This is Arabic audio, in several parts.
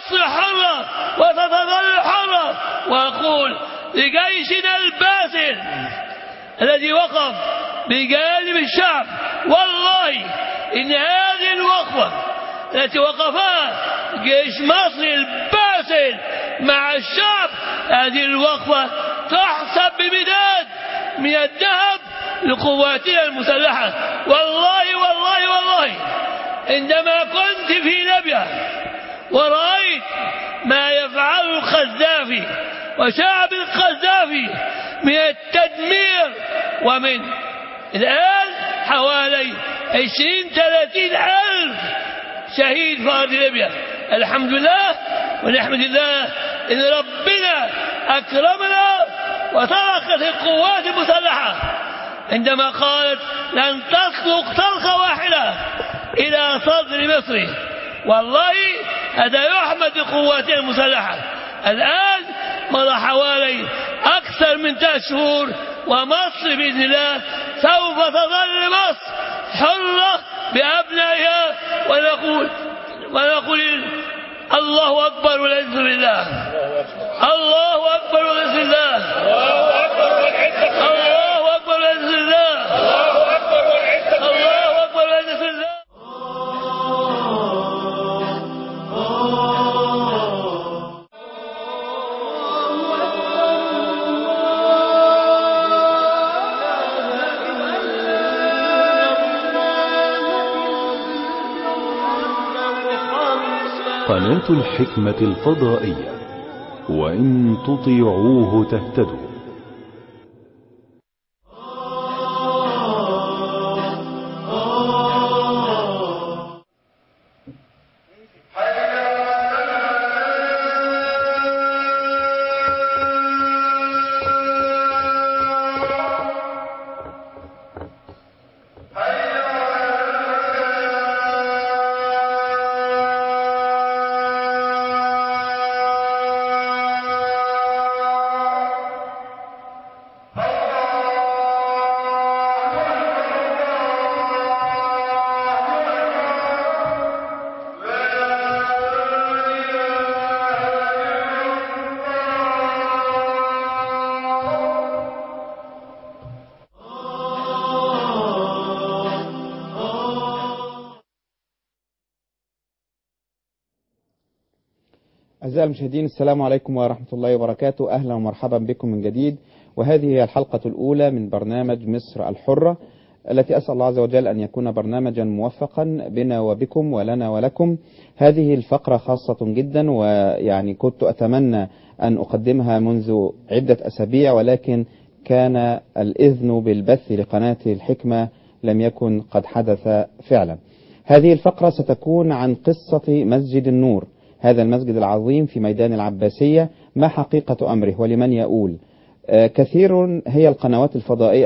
مصر حرة وستظل حرة. وأقول لجيشنا الباسل الذي وقف بجانب الشعب، والله إن هذه الوقفة التي وقفها جيش مصر الباسل مع الشعب، هذه الوقفة تحسب بمداد من الذهب لقواتنا المسلحة. والله والله والله عندما كنت في ليبيا ورأيت ما يفعله القذافي وشعب القذافي من التدمير، ومن الآن حوالي 20-30 ألف شهيد في أرض ليبيا. الحمد لله ونحمد الله إن ربنا أكرمنا وتركت القوات المسلحة عندما قالت لن تسلق طلقة واحدة إلى صدر مصر. والله هذا يحمد قواتنا المسلحة. الآن مضى حوالي أكثر من 3 شهور ومصر بإذن الله سوف تظل مصر حرة بأبنائها. ونقول الله أكبر والعز بالله، الله أكبر والعز بالله، الله أكبر والعز بالله، الله أكبر والعز بالله. قناة الحكمة الفضائية، وإن تطيعوه تهتدوا. أعزائي المشاهدين، السلام عليكم ورحمة الله وبركاته. أهلا ومرحبا بكم من جديد، وهذه هي الحلقة الأولى من برنامج مصر الحرة، التي أسأل الله عز وجل أن يكون برنامجا موفقا بنا وبكم ولنا ولكم. هذه الفقرة خاصة جدا، ويعني كنت أتمنى أن أقدمها منذ عدة أسابيع، ولكن كان الإذن بالبث لقناة الحكمة لم يكن قد حدث فعلا. هذه الفقرة ستكون عن قصة مسجد النور، هذا المسجد العظيم في ميدان العباسية. ما حقيقة أمره ولمن يؤول؟ كثيرة هي القنوات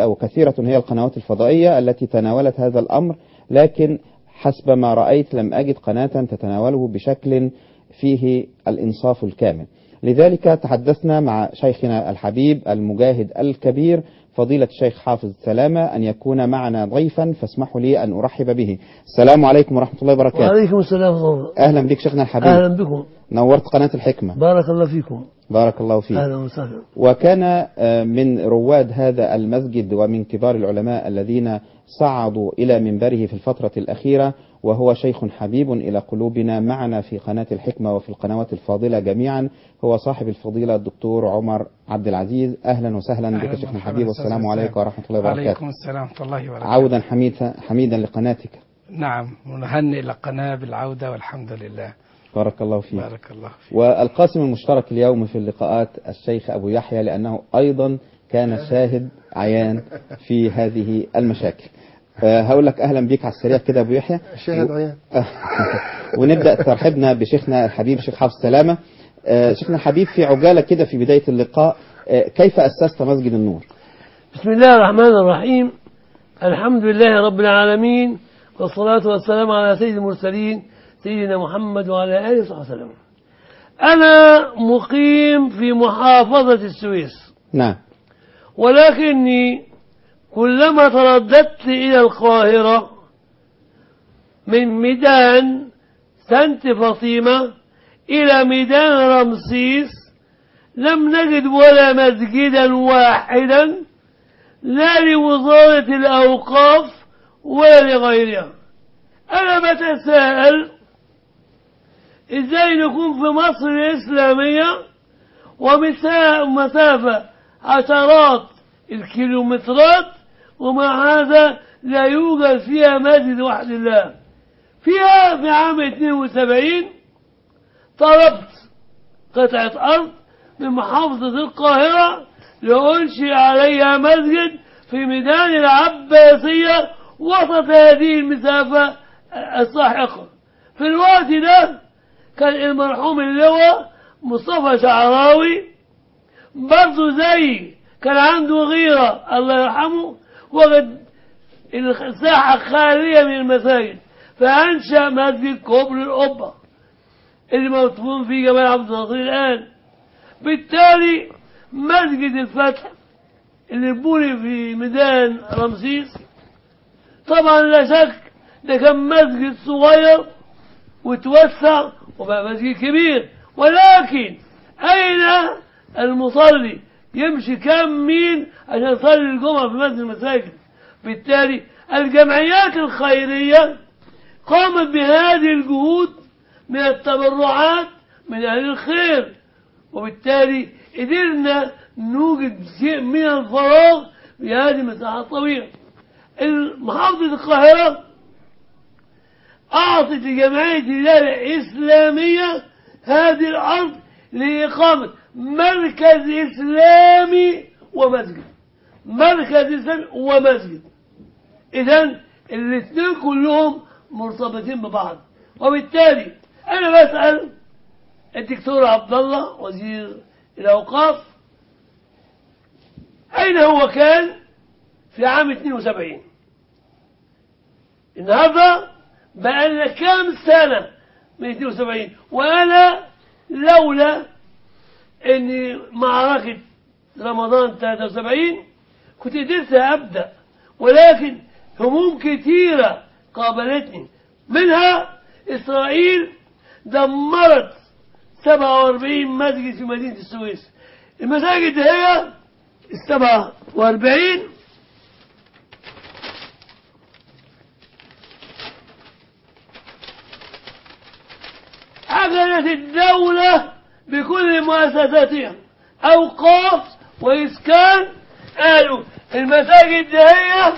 الفضائية التي تناولت هذا الأمر، لكن حسب ما رأيت لم أجد قناة تتناوله بشكل فيه الإنصاف الكامل. لذلك تحدثنا مع شيخنا الحبيب المجاهد الكبير فضيلة الشيخ حافظ سلامة أن يكون معنا ضيفا، فاسمحوا لي أن أرحب به. السلام عليكم ورحمة الله وبركاته. وعليكم السلام ورحمة الله. أهلا بك شيخنا الحبيب. أهلا بكم. نورت قناة الحكمة. بارك الله فيكم. بارك الله فيك. أهلا وسهلا. وكان من رواد هذا المسجد ومن كبار العلماء الذين صعدوا إلى منبره في الفترة الأخيرة، وهو شيخ حبيب إلى قلوبنا معنا في قناة الحكمة وفي القنوات الفاضلة جميعا، هو صاحب الفضيلة الدكتور عمر عبد العزيز. أهلا وسهلا بك شيخنا الحبيب، والسلام عليكم ورحمة الله وبركاته. وعليكم السلام ورحمة الله وبركاته. عودا حميدا لقناتك. نعم، ونهنئ القناة بالعودة والحمد لله. بارك الله فيك. بارك الله فيك. والقاسم المشترك اليوم في اللقاءات الشيخ أبو يحيى، لأنه أيضا كان شاهد عيان في هذه المشاكل. هقول لك أهلا بك على السريع كده أبو يحيى. شاهد عيان. ونبدأ ترحبنا بشيخنا الحبيب الشيخ حافظ سلامة. شيخنا الحبيب، في عجالة كده في بداية اللقاء، كيف أسست مسجد النور؟ بسم الله الرحمن الرحيم. الحمد لله رب العالمين، والصلاة والسلام على سيد المرسلين سيدنا محمد وعلى آله وصحبه وسلم. أنا مقيم في محافظة السويس. نعم. ولكني كلما ترددت إلى القاهرة من ميدان سانت فاطمة إلى ميدان رمسيس لم نجد ولا مسجدا واحدا لا لوزارة الأوقاف ولا لغيرها. أنا بتساءل إزاي نكون في مصر الإسلامية ومسافة عشرات الكيلومترات ومع هذا لا يوجد فيها مسجد وحد الله. فيها في عام 72 طلبت قطعة أرض من محافظة القاهرة لأنشئ عليها مسجد في ميدان العباسية وسط هذه المسافة الساحقة. في الوقت ده كان المرحوم اللواء مصطفى شعراوي برضه زي كان عنده غيرة الله يرحمه، وجد الساحة خالية من المساجد فأنشأ مسجد كوبري القبة اللي مدفون فيه جمال عبد الناصر الآن. بالتالي مسجد الفتح اللي بني في ميدان رمسيس طبعا لا شك ده كان مسجد صغير وتوسع وبقى مسجد كبير، ولكن أين المصلي يمشي كم ميل عشان يصلي الجمعة في مسجد المساجد؟ بالتالي الجمعيات الخيرية قامت بهذه الجهود من التبرعات من أهل الخير، وبالتالي قدرنا نوجد شيء من الفراغ في هذه المساحة الطويلة. محافظة القاهرة أعطت لجمعية الهلال الإسلامية هذه الأرض لإقامة مركز إسلامي ومسجد. مركز إسلامي ومسجد، إذن الاثنين كلهم مرتبطين ببعض. وبالتالي أنا بسأل الدكتور عبد الله وزير الأوقاف أين هو كان في عام 72؟ النهارده بقى لنا كام سنة من 72؟ وأنا لولا إن معركة رمضان 73 كنت قدرت أبدأ، ولكن هموم كثيرة قابلتني، منها إسرائيل دمرت 47 مسجد في مدينة السويس. المساجد هي 47 أخذت الدولة بكل مؤسساتها أوقاف وإسكان. قالوا المساجد هي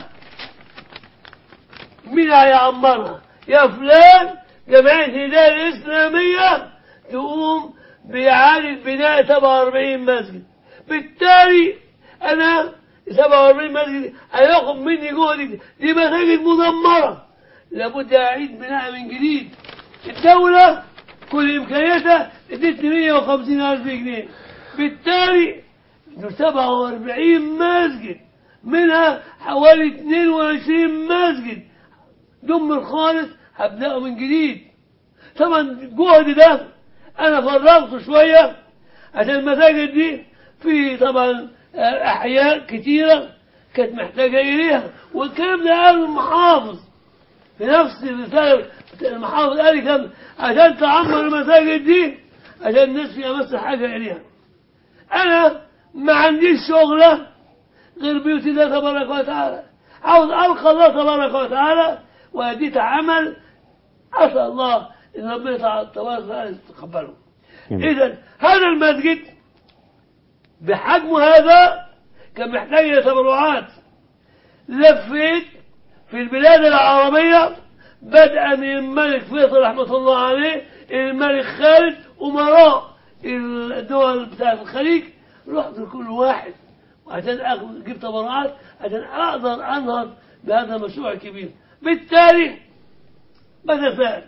مين هيعمرها؟ يا فلان جمعية الهلال الإسلامية تقوم بإعادة بناء 47 مسجد. بالتالي أنا 47 مسجد هياخد مني جهد، دي مساجد مدمرة لابد أعيد بناءها من جديد. الدولة كل إمكانياتها ادتني 150,000 جنيه. بالتالي 47 مسجد منها حوالي 22 مسجد دمر خالص هبدأه من جديد. طبعا الجهد ده أنا فرغته شوية عشان المساجد دي في طبعا أحياء كتيرة كانت محتاجة إليها، والكلام ده قاله المحافظ في نفس الرسالة. المحافظ قال لي كم عشان تعمر المساجد دي عشان الناس فيها بس حاجة إليها. أنا ما عنديش شغلة غير بيوت الله تبارك وتعالى، عاوز ألقى الله تبارك وتعالى وأديت عمل أسأل الله إن ربنا تبارك وتعالى يتقبله. إذن هذا المسجد بحجم هذا كان محتاج إلى تبرعات. لفيت في البلاد العربية بدءا من الملك فيصل رحمة الله عليه الملك خالد أمراء الدول بتاعت الخليج، رحت لكل واحد عشان أجيب تبرعات عشان أقدر أنهض بهذا المشروع الكبير. بالتالي بتساءل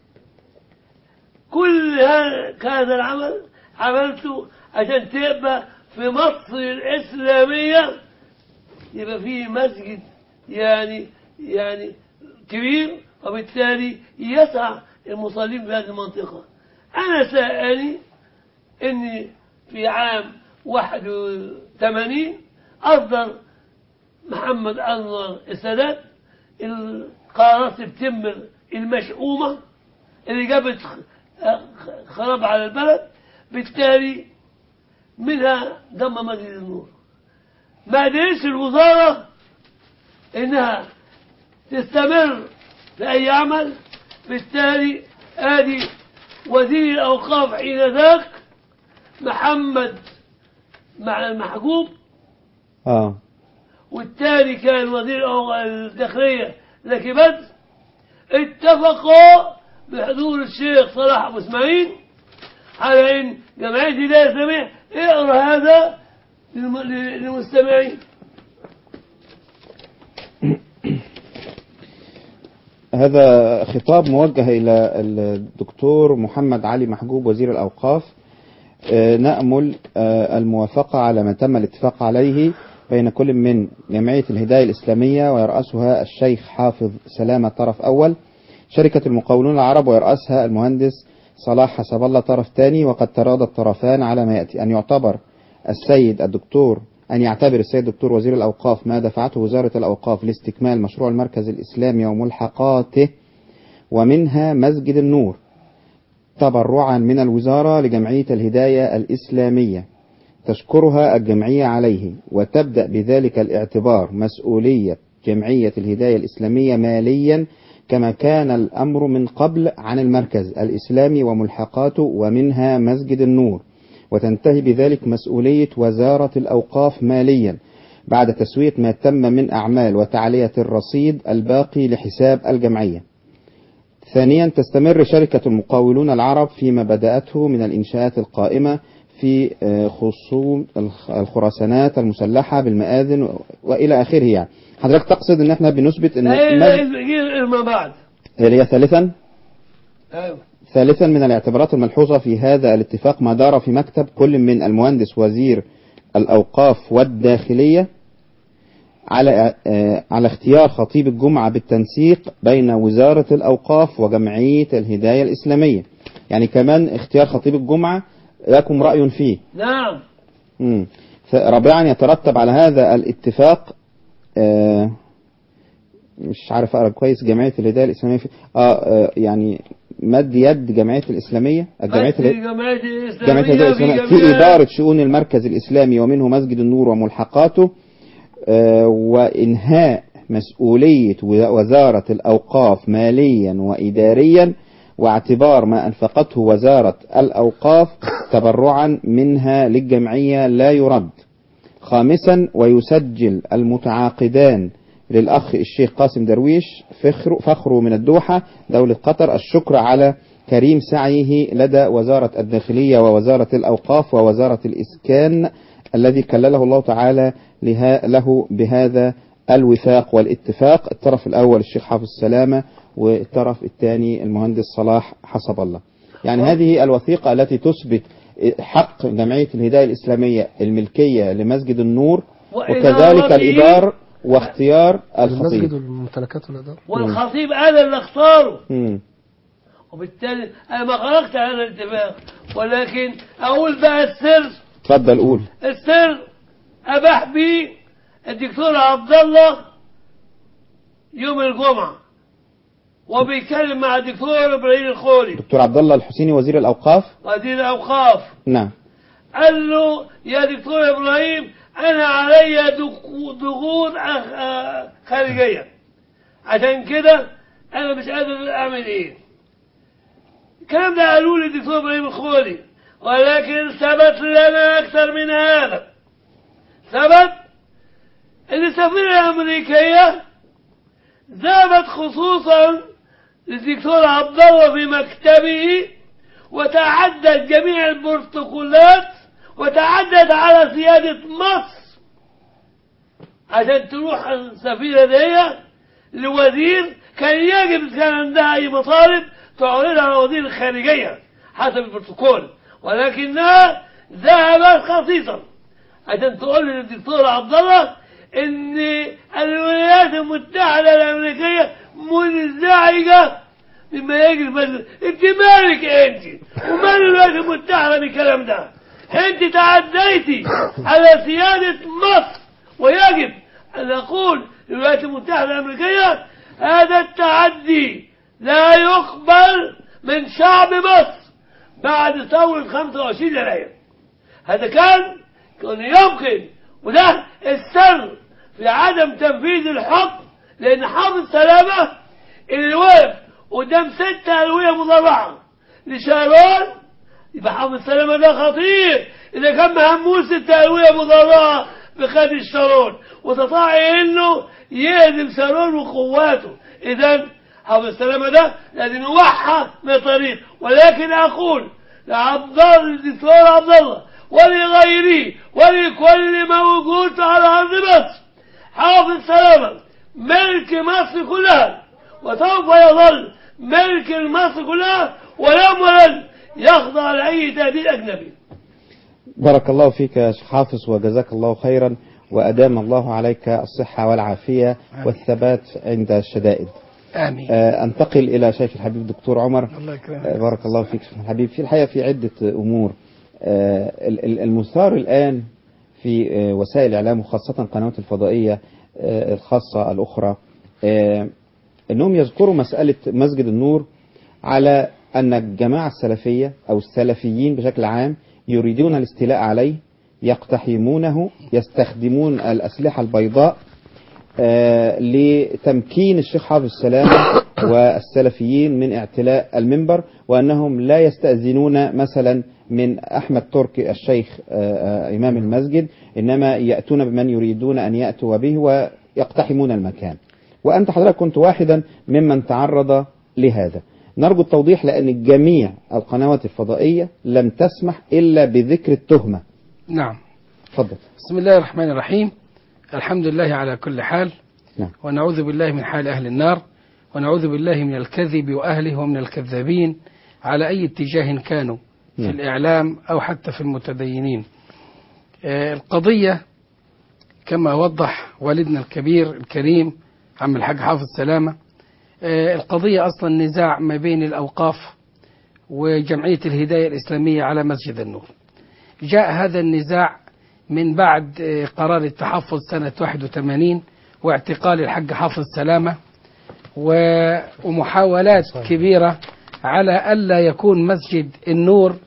كل هذا العمل عملته عشان تبقى في مصر الإسلامية يبقى فيه مسجد يعني كبير، وبالتالي يسع المصلين في هذه المنطقة. أنا سألني إني في عام 81 أصدر محمد أنور السادات القرارات سبتمبر المشؤومة اللي جابت خرب على البلد، بالتالي منها دم مسجد النور. ما قدرتش الوزارة انها تستمر في اي عمل، بالتالي ادي وزير الاوقاف حين ذاك محمد مع المحجوب، والتاني كان وزير الداخلية لكي بدر، اتفقوا بحضور الشيخ صلاح ابو اسماعيل على ان جمعية الهداية الإسلامية اقرأ هذا للمستمعين. هذا خطاب موجه إلى الدكتور محمد علي محجوب وزير الأوقاف. نأمل الموافقة على ما تم الاتفاق عليه بين كل من جمعية الهداية الإسلامية ويرأسها الشيخ حافظ سلامة طرف أول، شركة المقاولون العرب ويرأسها المهندس صلاح حسب الله طرف ثاني. وقد تراضى الطرفان على ما يأتي: أن يعتبر السيد الدكتور وزير الأوقاف ما دفعته وزارة الأوقاف لاستكمال مشروع المركز الإسلامي وملحقاته ومنها مسجد النور تبرعا من الوزارة لجمعية الهداية الإسلامية تشكرها الجمعية عليه، وتبدأ بذلك الاعتبار مسؤولية جمعية الهداية الإسلامية ماليا كما كان الأمر من قبل عن المركز الإسلامي وملحقاته ومنها مسجد النور، وتنتهي بذلك مسؤولية وزارة الأوقاف ماليا بعد تسوية ما تم من أعمال وتعلية الرصيد الباقي لحساب الجمعية. ثانيا، تستمر شركة المقاولون العرب فيما بدأته من الإنشاءات القائمة في خصوم الخرسانات المسلحة بالمآذن وإلى آخره. يعني حضرتك تقصد ان احنا بنثبت ان ما بعد هي ثالثا من الاعتبارات الملحوظة في هذا الاتفاق ما دار في مكتب كل من المهندس وزير الأوقاف والداخلية على اختيار خطيب الجمعة بالتنسيق بين وزارة الأوقاف وجمعية الهداية الإسلامية. يعني كمان اختيار خطيب الجمعة لكم رأي فيه؟ نعم. رابعا، يترتب على هذا الاتفاق مش عارف أقرأ كويس جمعية الهداية الإسلامية يعني مد يد جمعية الإسلامية جمعية الهداية الإسلامية في إدارة شؤون المركز الإسلامي ومنه مسجد النور وملحقاته، وإنهاء مسؤولية وزارة الأوقاف ماليا وإداريا واعتبار ما أنفقته وزارة الأوقاف تبرعا منها للجمعية لا يرد. خامسا، ويسجل المتعاقدان للأخ الشيخ قاسم درويش فخره من الدوحة دولة قطر الشكر على كريم سعيه لدى وزارة الداخلية ووزارة الأوقاف ووزارة الإسكان الذي كلله الله تعالى له بهذا الوفاق والاتفاق. الطرف الأول الشيخ حافظ سلامة والطرف الثاني المهندس صلاح حسب الله. يعني هذه الوثيقة التي تثبت حق جمعية الهداية الإسلامية الملكية لمسجد النور وكذلك الإدار واختيار الخطيب. المسجد والممتلكات والإدارة والخطيب أنا اللي اختاره. وبالتالي أنا ما خرجت عن الاتفاق، ولكن أقول بقى السر. تفضل قول. السر أباح بيه الدكتور عبد الله يوم الجمعة وبيتكلم مع الدكتور إبراهيم الخولي. دكتور عبد الله الحسيني وزير الأوقاف. وزير الأوقاف. نعم. قال له يا دكتور إبراهيم أنا علي ضغوط خارجية، عشان كده أنا مش قادر أعمل إيه. الكلام ده قالوا لي الدكتور إبراهيم الخولي، ولكن ثبت لنا أكثر من هذا. ثبت أن السفيرة الأمريكية ذهبت خصوصا للدكتور عبد الله في مكتبه وتعدت جميع البروتوكولات وتعدت على سيادة مصر عشان تروح السفيرة دي لوزير كان يجب كان عندها أي مطالب تعرضها على وزير الخارجية حسب البروتوكول، ولكنها ذهبت خصيصا عشان تقول للدكتور عبد الله ان الولايات المتحدة الامريكية منزعجة مما يجري في انت مالك انت ومال الولايات المتحدة بالكلام ده؟ انت تعديتي على سيادة مصر، ويجب ان نقول للولايات المتحدة الامريكية هذا التعدي لا يقبل من شعب مصر، بعد ثورة 25 يناير. هذا كان يمكن، وده السر في عدم تنفيذ الحكم، لأن حافظ سلامة اللي وقف قدام 6 ألوية مضرعة لشارون، يبقى حافظ سلامة ده خطير. إذا كان مهموس 6 ألوية مضرعة بخد شارون وتطاع إنه يهزم شارون وقواته، إذا حافظ سلامة ده لازم يوحى من طريق. ولكن أقول لعبد الدكتور عبد الله ولغيره ولكل موجود على أرض مصر، حافظ سلامة ملك مصر كلها، وسوف يظل ملك مصر كلها، ولن يخضع لأي تهديد أجنبي. بارك الله فيك يا شيخ حافظ وجزاك الله خيرا، وأدام الله عليك الصحة والعافية والثبات عند الشدائد. آمين. أنتقل إلى شيخ الحبيب الدكتور عمر. الله يكرمك. بارك الله فيك شيخ الحبيب. في الحقيقة في عدة أمور المثار الآن في وسائل الإعلام، وخاصة القنوات الفضائية الخاصة الأخرى، أنهم يذكروا مسألة مسجد النور على أن الجماعة السلفية أو السلفيين بشكل عام يريدون الاستيلاء عليه، يقتحمونه، يستخدمون الأسلحة البيضاء لتمكين الشيخ حافظ السلامة والسلفيين من اعتلاء المنبر، وأنهم لا يستأذنون مثلا من أحمد تركي الشيخ إمام المسجد، إنما يأتون بمن يريدون أن يأتوا به ويقتحمون المكان. وأنت حضرتك كنت واحدا ممن تعرض لهذا. نرجو التوضيح، لأن جميع القنوات الفضائية لم تسمح إلا بذكر التهمة. نعم. تفضل. بسم الله الرحمن الرحيم. الحمد لله على كل حال. نعم. ونعوذ بالله من حال أهل النار، ونعوذ بالله من الكذب وأهله ومن الكذابين على أي اتجاه كانوا في الإعلام أو حتى في المتدينين. القضية كما وضح والدنا الكبير الكريم عم الحاج حافظ سلامة، القضية أصلا نزاع ما بين الأوقاف وجمعية الهداية الإسلامية على مسجد النور. جاء هذا النزاع من بعد قرار التحفظ سنة 81 واعتقال الحاج حافظ سلامة، ومحاولات كبيرة على ألا يكون مسجد النور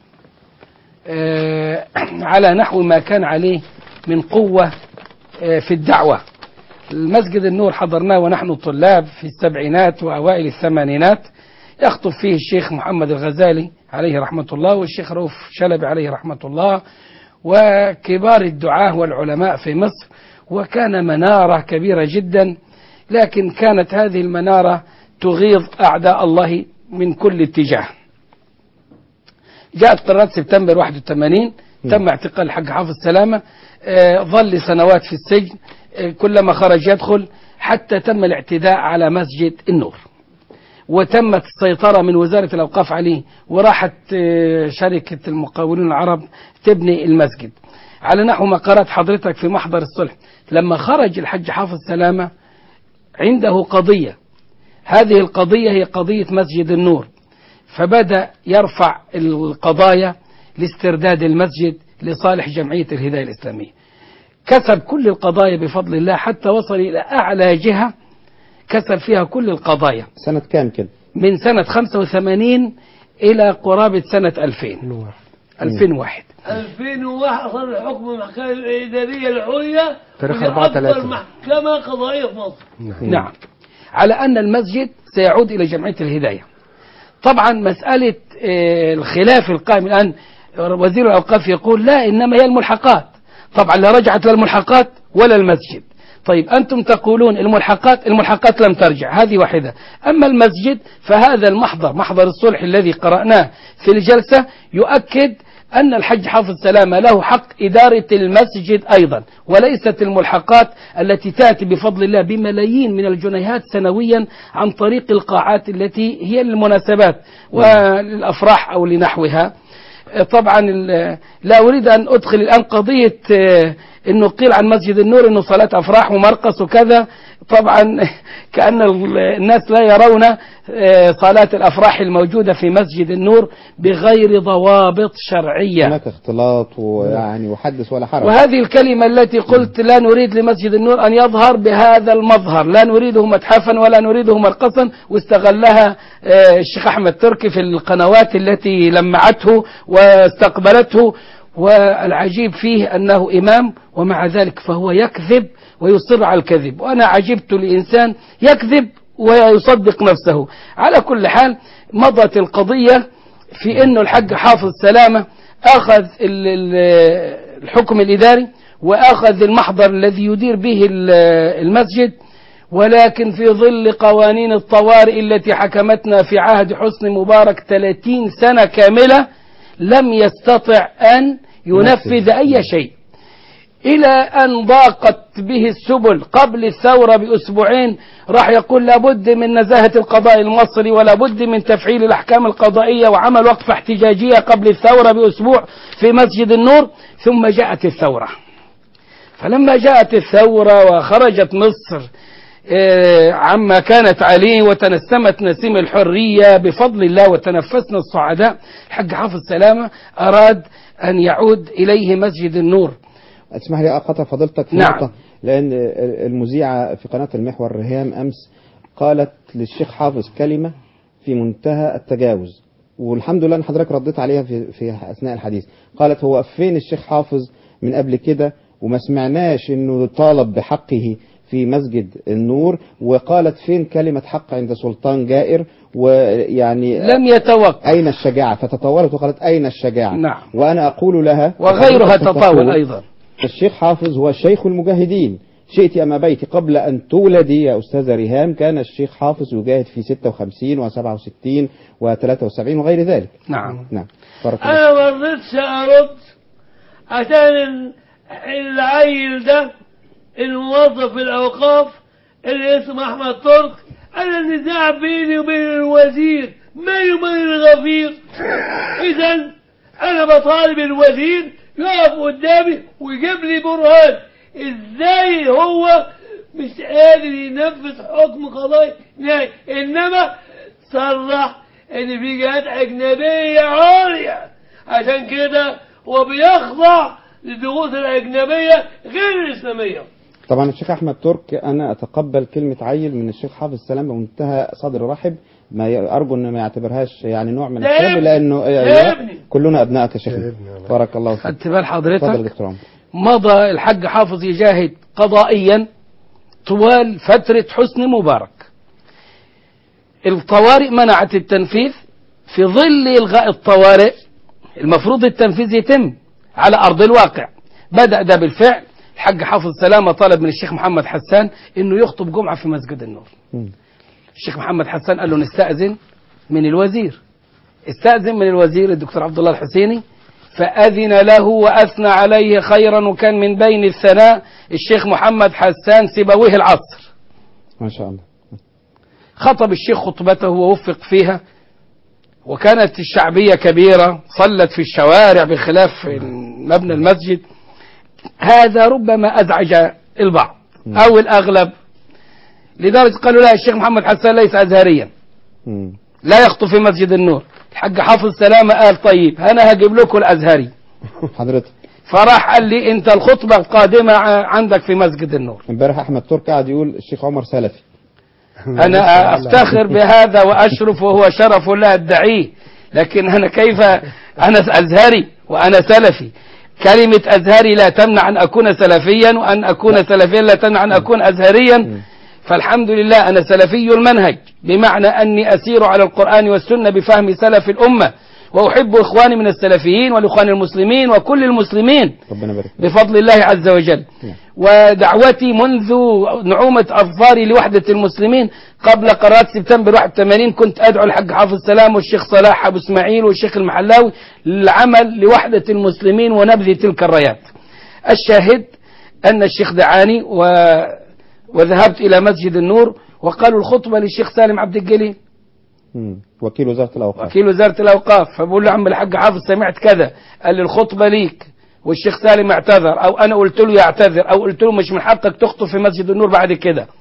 على نحو ما كان عليه من قوة في الدعوة. المسجد النور حضرناه ونحن طلاب في السبعينات وأوائل الثمانينات، يخطب فيه الشيخ محمد الغزالي عليه رحمة الله والشيخ رؤوف شلبي عليه رحمة الله وكبار الدعاة والعلماء في مصر، وكان منارة كبيرة جدا، لكن كانت هذه المنارة تغيظ أعداء الله من كل اتجاه. جاءت قرارات سبتمبر 81 تم اعتقال الحاج حافظ سلامة، ظل سنوات في السجن، كلما خرج يدخل، حتى تم الاعتداء على مسجد النور، وتمت السيطرة من وزارة الأوقاف عليه، وراحت شركة المقاولون العرب تبني المسجد على نحو ما قرأت حضرتك في محضر الصلح. لما خرج الحاج حافظ سلامة عنده قضية، هذه القضية هي قضية مسجد النور، فبدأ يرفع القضايا لاسترداد المسجد لصالح جمعية الهداية الإسلامية. كسب كل القضايا بفضل الله حتى وصل إلى أعلى جهة كسب فيها كل القضايا. سنة كام كده؟ من سنة 85 إلى قرابة سنة 2000. 2001 صار الحكم المحكمة الإدارية العليا تاريخ وهي 4/3. أكبر محكمة قضائية في مصر. نعم. على أن المسجد سيعود إلى جمعية الهداية. طبعا مسألة الخلاف القائم الآن، وزير الأوقاف يقول لا، إنما هي الملحقات. طبعا لا رجعت للملحقات ولا المسجد. طيب أنتم تقولون الملحقات لم ترجع، هذه واحدة. أما المسجد فهذا محضر الصلح الذي قرأناه في الجلسة يؤكد أن الحج حافظ سلامة له حق إدارة المسجد أيضا، وليست الملحقات التي تأتي بفضل الله بملايين من الجنيهات سنويا عن طريق القاعات التي هي للمناسبات وللأفراح أو لنحوها. طبعا لا أريد أن أدخل الآن قضية أنه قيل عن مسجد النور أنه صلاة أفراح ومرقص وكذا. طبعا كأن الناس لا يرون صلاة الأفراح الموجودة في مسجد النور بغير ضوابط شرعية. هناك اختلاط ويعني وحدث ولا حرج. وهذه الكلمة التي قلت لا نريد لمسجد النور أن يظهر بهذا المظهر، لا نريده متحفا ولا نريده مرقصا، واستغلها الشيخ أحمد تركي في القنوات التي لمعته واستقبلته. والعجيب فيه أنه إمام ومع ذلك فهو يكذب ويصر على الكذب، وأنا عجبت لإنسان يكذب ويصدق نفسه. على كل حال مضت القضية في أنه الحج حافظ سلامة أخذ الحكم الإداري وأخذ المحضر الذي يدير به المسجد، ولكن في ظل قوانين الطوارئ التي حكمتنا في عهد حسني مبارك 30 سنة كاملة لم يستطع أن ينفذ أي شيء، إلى أن ضاقت به السبل. قبل الثورة بأسبوعين راح يقول لابد من نزاهة القضاء المصري ولا بد من تفعيل الأحكام القضائية، وعمل وقفة احتجاجية قبل الثورة بأسبوع في مسجد النور. ثم جاءت الثورة، فلما جاءت الثورة وخرجت مصر عما كانت عليه وتنسمت نسيم الحرية بفضل الله وتنفسنا الصعداء، الحج حافظ سلامة أراد أن يعود إليه مسجد النور. اسمح لي أقطع فضيلتك في نعم. نقطة، لأن المذيعة في قناة المحور ريهام أمس قالت للشيخ حافظ كلمة في منتهى التجاوز، والحمد لله أن حضرتك رديت عليها في أثناء الحديث. قالت هو فين الشيخ حافظ من قبل كده وما سمعناش أنه طالب بحقه في مسجد النور، وقالت فين كلمة حق عند سلطان جائر، ويعني لم يتوقف. أين الشجاعة؟ فتطورت وقالت أين الشجاعة؟ نعم. وأنا أقول لها وغيرها تطاول أيضا. الشيخ حافظ هو شيخ المجاهدين، شئت أم أبيت. قبل أن تولدي يا أستاذة ريهام كان الشيخ حافظ يجاهد في 56 و67 و73 وغير ذلك. نعم. نعم. أنا ما رضيتش أرد عشان العيل ده الموظف الأوقاف اللي اسمه أحمد ترك، أنا النزاع بيني وبين الوزير بيني وبين الغفير. إذا أنا بطالب الوزير يقف قدامي ويجيب لي برهان إزاي هو مش قادر ينفذ حكم قضائي نهائي، إنما صرح إن في جهات أجنبية عالية، عشان كده هو بيخضع للضغوط الأجنبية غير الإسلامية. طبعا الشيخ أحمد ترك أنا أتقبل كلمة عيل من الشيخ حافظ سلام بمنتهى صدر رحب، ما أرجو أن ما يعتبرهاش يعني نوع من الشاب، لأنه كلنا أبنائك يا شيخ. بارك الله فيك. خدت بال حضرتك؟ تفضل دكتور عمر. مضى الحج حافظ يجاهد قضائيا طوال فترة حسني مبارك. الطوارئ منعت التنفيذ. في ظل إلغاء الطوارئ المفروض التنفيذ يتم على أرض الواقع. بدأ ده بالفعل. الحج حافظ سلامة طلب من الشيخ محمد حسان إنه يخطب جمعة في مسجد النور. الشيخ محمد حسان قال له نستأذن من الوزير. استأذن من الوزير الدكتور عبد الله الحسيني، فأذن له وأثنى عليه خيرا، وكان من بين الثناء الشيخ محمد حسان سيبويه العصر. ما شاء الله. خطب الشيخ خطبته ووفق فيها، وكانت الشعبية كبيرة، صلت في الشوارع بخلاف مبنى المسجد. هذا ربما أزعج البعض أو الأغلب، لدرجة قالوا لا الشيخ محمد حسان ليس أزهريا لا يخطب في مسجد النور. الحاج حافظ سلامة قال طيب أنا هجيب لكم الأزهري حضرتك. فراح قال لي أنت الخطبة القادمة عندك في مسجد النور. امبارح أحمد ترك قاعد يقول الشيخ عمر سلفي. أنا أفتخر بهذا وأشرف، وهو شرف لا أدعيه، لكن أنا كيف أنا أزهري وأنا سلفي؟ كلمة أزهري لا تمنع أن أكون سلفيا، وأن أكون سلفيا لا تمنع أن أكون أزهريا. فالحمد لله أنا سلفي المنهج، بمعنى أني أسير على القرآن والسنة بفهم سلف الأمة، وأحب إخواني من السلفيين والإخوان المسلمين وكل المسلمين بفضل الله عز وجل. ودعوتي منذ نعومة أظفاري لوحدة المسلمين قبل قرارات سبتمبر 81 كنت أدعو الحج حافظ سلام والشيخ صلاح أبو اسماعيل والشيخ المحلاوي للعمل لوحدة المسلمين ونبذ تلك الرايات. الشاهد أن الشيخ دعاني وذهبت إلى مسجد النور، وقالوا الخطبة للشيخ سالم عبد الجليل وكيل وزارة الأوقاف. وكيل وزارة الأوقاف. فبقول له عم الحاج حافظ سمعت كذا، قال لي الخطبة ليك والشيخ سالم اعتذر، أو أنا قلت له يعتذر، أو قلت له مش من حقك تخطب في مسجد النور بعد كده.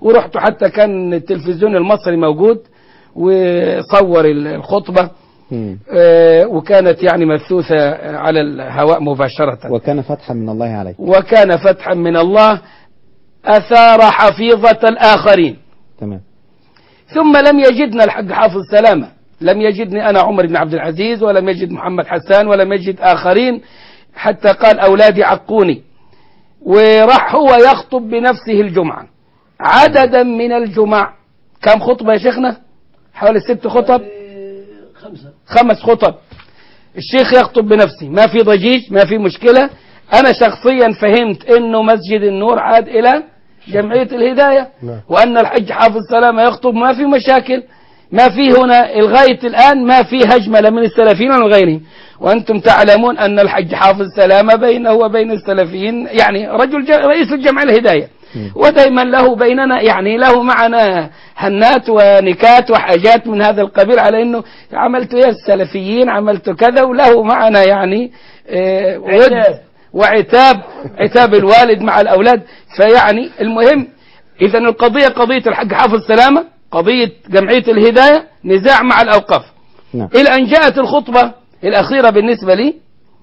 ورحت حتى كان التلفزيون المصري موجود وصور الخطبة، وكانت يعني مبثوثة على الهواء مباشرة. وكان فتحا من الله عليك. وكان فتحا من الله أثار حفيظة الآخرين. تمام. ثم لم يجدنا الحق حافظ سلامة، لم يجدني أنا عمر بن عبد العزيز، ولم يجد محمد حسان، ولم يجد آخرين، حتى قال أولادي عقوني. وراح هو يخطب بنفسه الجمعة عددا من الجمع. كم خطبة يا شيخنا؟ حوالي 6 خطب، 5 خطب. الشيخ يخطب بنفسه، ما في ضجيج، ما في مشكلة. أنا شخصيا فهمت أنه مسجد النور عاد إلى جمعية الهداية، وأن الحج حافظ سلامة يخطب، ما في مشاكل، ما في هنا لغاية الآن ما في هجمة من السلفيين ومن غيرهم. وأنتم تعلمون أن الحج حافظ سلامة بينه وبين السلفيين يعني رجل رئيس الجمعية الهداية، ودائما له بيننا يعني له معنا هنات ونكات وحاجات من هذا القبيل، على أنه عملت يا السلفيين عملت كذا، وله معنا يعني ود وعتاب، عتاب الوالد مع الأولاد. فيعني المهم إذا القضية قضية الحج حافظ سلامة، قضية جمعية الهداية، نزاع مع الأوقاف. نعم. إلى أن جاءت الخطبة الأخيرة بالنسبة لي،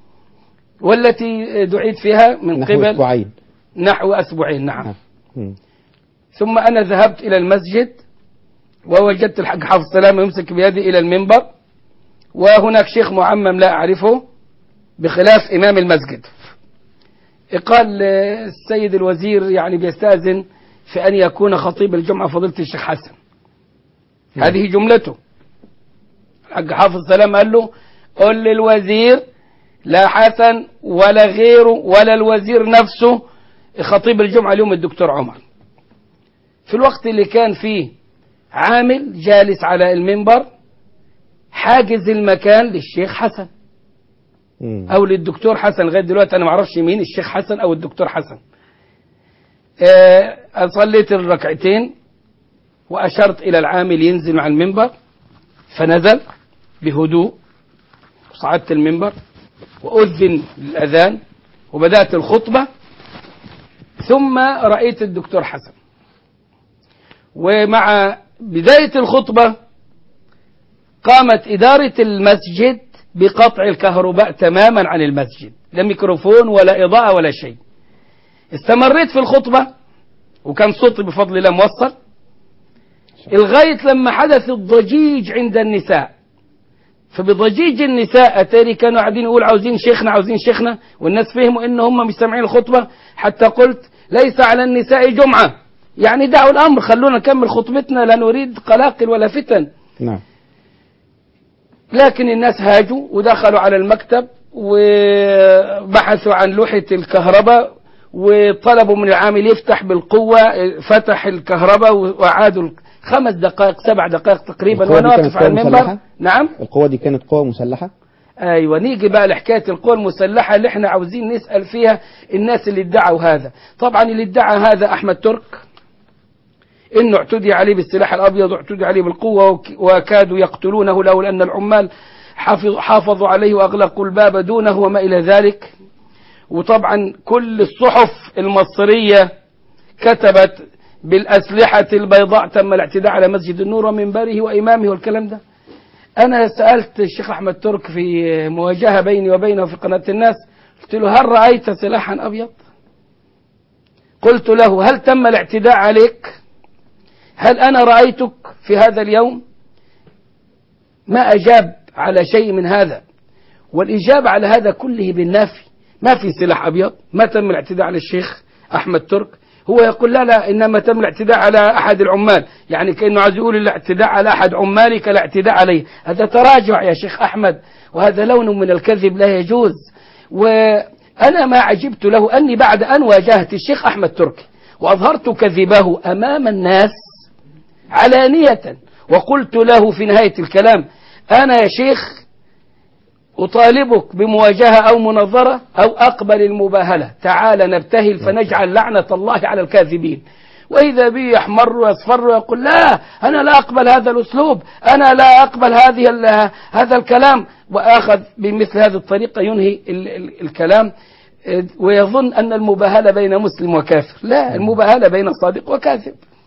والتي دعيت فيها من قبل أسبوعين. نحو أسبوعين. نعم. نعم. ثم أنا ذهبت إلى المسجد ووجدت الحج حافظ سلامة يمسك بيدي إلى المنبر، وهناك شيخ معمم لا أعرفه بخلاف إمام المسجد. قال السيد الوزير يعني بيستأذن في أن يكون خطيب الجمعة فضيلة الشيخ حسن. هذه جملته. الحج حافظ سلامة قال له قل للوزير لا حسن ولا غيره ولا الوزير نفسه خطيب الجمعة اليوم الدكتور عمر. في الوقت اللي كان فيه عامل جالس على المنبر حاجز المكان للشيخ حسن أو للدكتور حسن، لغاية دلوقتي أنا معرفش مين الشيخ حسن أو الدكتور حسن. صليت الركعتين وأشرت إلى العامل ينزل مع المنبر، فنزل بهدوء، وصعدت المنبر وأذن الأذان وبدأت الخطبة. ثم رأيت الدكتور حسن، ومع بداية الخطبة قامت إدارة المسجد بقطع الكهرباء تماما عن المسجد، لا ميكروفون ولا إضاءة ولا شيء. استمريت في الخطبة وكان صوتي بفضل الله موصل لغاية لما حدث الضجيج عند النساء. فبضجيج النساء أتاري كانوا قاعدين يقول عاوزين شيخنا عاوزين شيخنا، والناس فهموا إن هم مش سامعين الخطبة، حتى قلت ليس على النساء جمعة، يعني دعوا الأمر خلونا نكمل خطبتنا، لا نريد قلاقل ولا فتن. نعم. لكن الناس هاجوا ودخلوا على المكتب وبحثوا عن لوحة الكهرباء، وطلبوا من العامل يفتح بالقوة، فتح الكهرباء وأعادوا 5 دقائق 7 دقائق تقريبا وأنا واقف على المنبر. نعم. القوة دي كانت قوة مسلحة؟ أيوة. نيجي بقى لحكاية القوى المسلحة اللي احنا عاوزين نسأل فيها الناس اللي ادعوا هذا. طبعا اللي ادعى هذا أحمد ترك، إنه اعتدي عليه بالسلاح الأبيض واعتدي عليه بالقوة وكادوا يقتلونه لولا أن العمال حافظوا عليه وأغلقوا الباب دونه وما إلى ذلك. وطبعا كل الصحف المصرية كتبت بالأسلحة البيضاء تم الاعتداء على مسجد النور ومنبره وإمامه والكلام ده. أنا سألت الشيخ أحمد ترك في مواجهة بيني وبينه في قناة الناس، قلت له هل رأيت سلاحا أبيض؟ قلت له هل تم الاعتداء عليك؟ هل أنا رأيتك في هذا اليوم؟ ما أجاب على شيء من هذا، والإجابة على هذا كله بالنافي. ما في سلاح أبيض، ما تم الاعتداء على الشيخ أحمد ترك. هو يقول لا إنما تم الاعتداء على أحد العمال، يعني كأنه عايز يقول الاعتداء على أحد عمالك الاعتداء عليه. هذا تراجع يا شيخ أحمد، وهذا لون من الكذب لا يجوز. وأنا ما عجبت له أني بعد أن واجهت الشيخ أحمد ترك وأظهرت كذبه أمام الناس علانية، وقلت له في نهاية الكلام أنا يا شيخ أطالبك بمواجهة أو مناظرة أو أقبل المباهلة، تعال نبتهل فنجعل لعنة الله على الكاذبين. وإذا بي يحمر ويصفر ويقول لا أنا لا أقبل هذا الأسلوب، أنا لا أقبل هذا الكلام، وأخذ بمثل هذه الطريقة ينهي الكلام ويظن أن المباهلة بين مسلم وكافر. لا، المباهلة بين صادق وكاذب.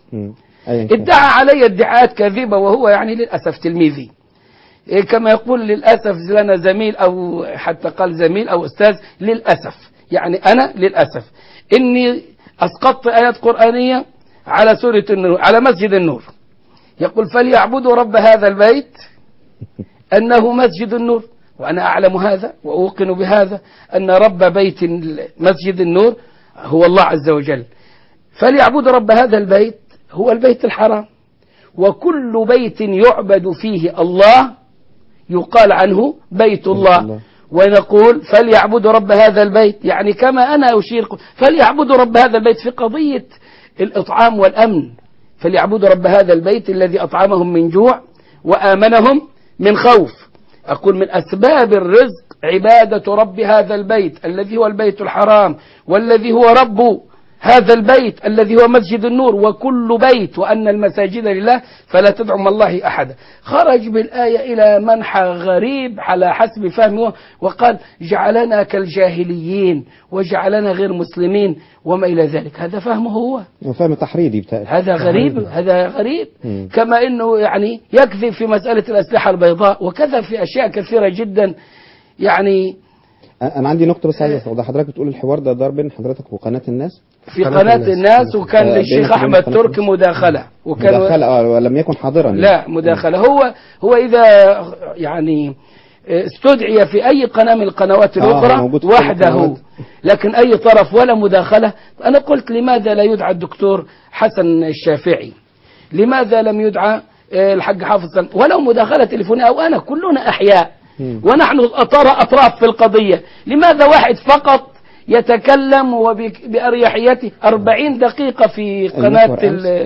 ادعى علي ادعاءات كاذبة وهو يعني للأسف تلميذي، كما يقول للأسف لنا زميل أو حتى قال زميل أو أستاذ، للأسف يعني أنا للأسف إني أسقطت آيات قرآنية على سورة النور على مسجد النور، يقول فليعبدوا رب هذا البيت أنه مسجد النور، وأنا أعلم هذا وأوقن بهذا أن رب بيت مسجد النور هو الله عز وجل. فليعبدوا رب هذا البيت هو البيت الحرام، وكل بيت يعبد فيه الله يقال عنه بيت الله. ونقول فليعبدوا رب هذا البيت، يعني كما أنا أشير فليعبدوا رب هذا البيت في قضية الإطعام والأمن، فليعبدوا رب هذا البيت الذي أطعمهم من جوع وآمنهم من خوف. أقول من أسباب الرزق عبادة رب هذا البيت الذي هو البيت الحرام، والذي هو رب هذا البيت الذي هو مسجد النور، وكل بيت وأن المساجد لله فلا تدعوا مع الله أحدا. خرج بالآية إلى منحى غريب على حسب فهمه، وقال جعلنا كالجاهليين وجعلنا غير مسلمين وما إلى ذلك. هذا فهمه هو، فهم تحريدي بتاعي. هذا غريب، هذا غريب. كما أنه يعني يكذب في مسألة الأسلحة البيضاء، وكذا في أشياء كثيرة جدا. يعني أنا عندي نقطة بس عايز أوضح. حضرتك بتقول الحوار ده دار بين حضرتك وقناة الناس؟ في قناة الناس، وكان للشيخ أحمد تركي مداخلة، وكان مداخلة ولم يكن حاضرا. لا مداخلة. هو إذا يعني استدعي في أي قناة من القنوات الأخرى وحده، لكن أي طرف ولا مداخلة. أنا قلت لماذا لا يدعى الدكتور حسن الشافعي؟ لماذا لم يدعى الحاج حافظ؟ ولو مداخلة تليفونية أو أنا، كلنا أحياء ونحن أطراف في القضية. لماذا واحد فقط يتكلم وبأريحيته 40 دقيقة في قناة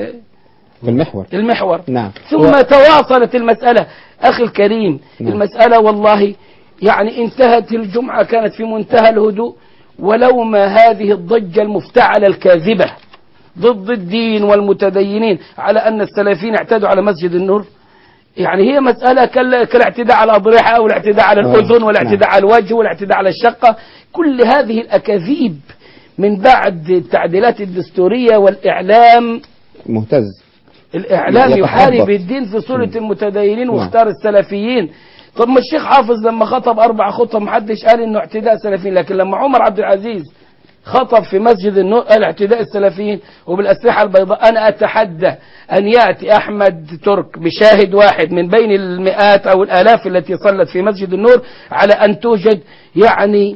المحور؟ نعم. ثم تواصلت المسألة. أخي الكريم، نعم. المسألة والله يعني انتهت الجمعة كانت في منتهى الهدوء، ولو ما هذه الضجة المفتعلة الكاذبة ضد الدين والمتدينين على أن السلفيين اعتدوا على مسجد النور. يعني هي مسألة كالاعتداء على الأضرحة أو الاعتداء على الأذن والاعتداء على الوجه والاعتداء على الشقة. كل هذه الأكاذيب من بعد التعديلات الدستورية والإعلام مهتز. الإعلام يحارب الدين في صورة المتدينين واختار السلفيين. طب ما الشيخ حافظ لما خطب 4 خطب محدش قال إنه اعتداء سلفيين، لكن لما عمر عبد العزيز خطب في مسجد النور قال اعتداء السلفيين وبالأسلحة البيضاء. أنا أتحدى أن يأتي أحمد ترك بشاهد واحد من بين المئات أو الآلاف التي صلت في مسجد النور على أن توجد يعني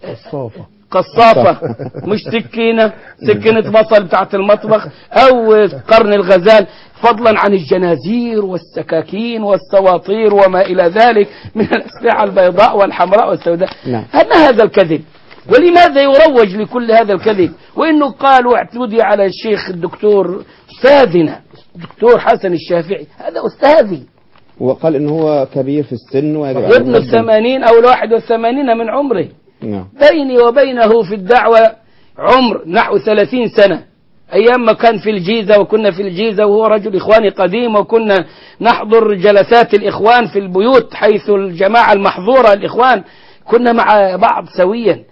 قصافة مش سكينة بصل بتاعت المطبخ أو قرن الغزال، فضلا عن الجنازير والسكاكين والسواطير وما إلى ذلك من الأسلحة البيضاء والحمراء والسوداء. هذا الكذب. ولماذا يروج لكل هذا الكذب؟ وإنه قال واعتدي على الشيخ الدكتور أستاذنا الدكتور حسن الشافعي، هذا أستاذي، وقال إنه هو كبير في السن وابن 80 أو 81 من عمره. بيني وبينه في الدعوة عمر نحو 30 سنة، أيام ما كان في الجيزة وكنا في الجيزة وهو رجل إخواني قديم، وكنا نحضر جلسات الإخوان في البيوت حيث الجماعة المحظورة الإخوان كنا مع بعض سويا.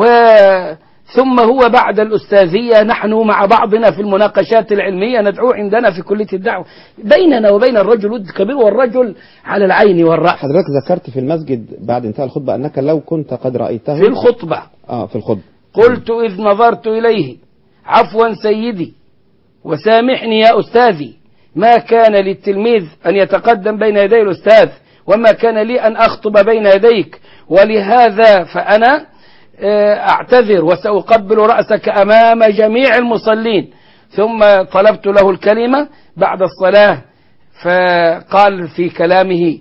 ثم هو بعد الأستاذية نحن مع بعضنا في المناقشات العلمية ندعو عندنا في كلية الدعوة. بيننا وبين الرجل ود كبير، والرجل على العين والرأس. حضرتك ذكرت في المسجد بعد انتهاء الخطبة أنك لو كنت قد رأيته في الخطبة في الخطبة قلت إذ نظرت إليه عفوا سيدي وسامحني يا أستاذي، ما كان للتلميذ أن يتقدم بين يدي الأستاذ، وما كان لي أن أخطب بين يديك، ولهذا فأنا أعتذر وسأقبل رأسك أمام جميع المصلين. ثم طلبت له الكلمة بعد الصلاة، فقال في كلامه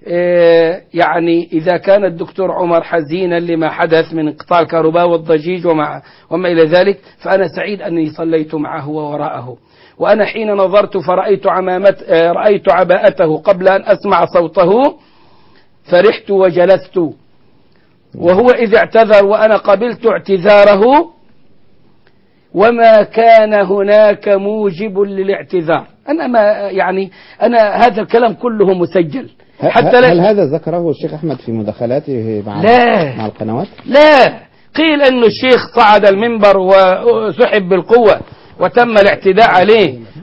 يعني إذا كان الدكتور عمر حزينا لما حدث من انقطاع الكهرباء والضجيج وما إلى ذلك، فأنا سعيد أني صليت معه ووراءه. وأنا حين نظرت فرأيت رأيت عباءته قبل أن أسمع صوته فرحت وجلست، وهو إذ اعتذر وأنا قبلت اعتذاره، وما كان هناك موجب للاعتذار. أنا هذا الكلام كله مسجل. هل هذا ذكره الشيخ أحمد في مداخلاته مع القنوات؟ لا، قيل أن الشيخ صعد المنبر وسحب بالقوة وتم الاعتداء عليه،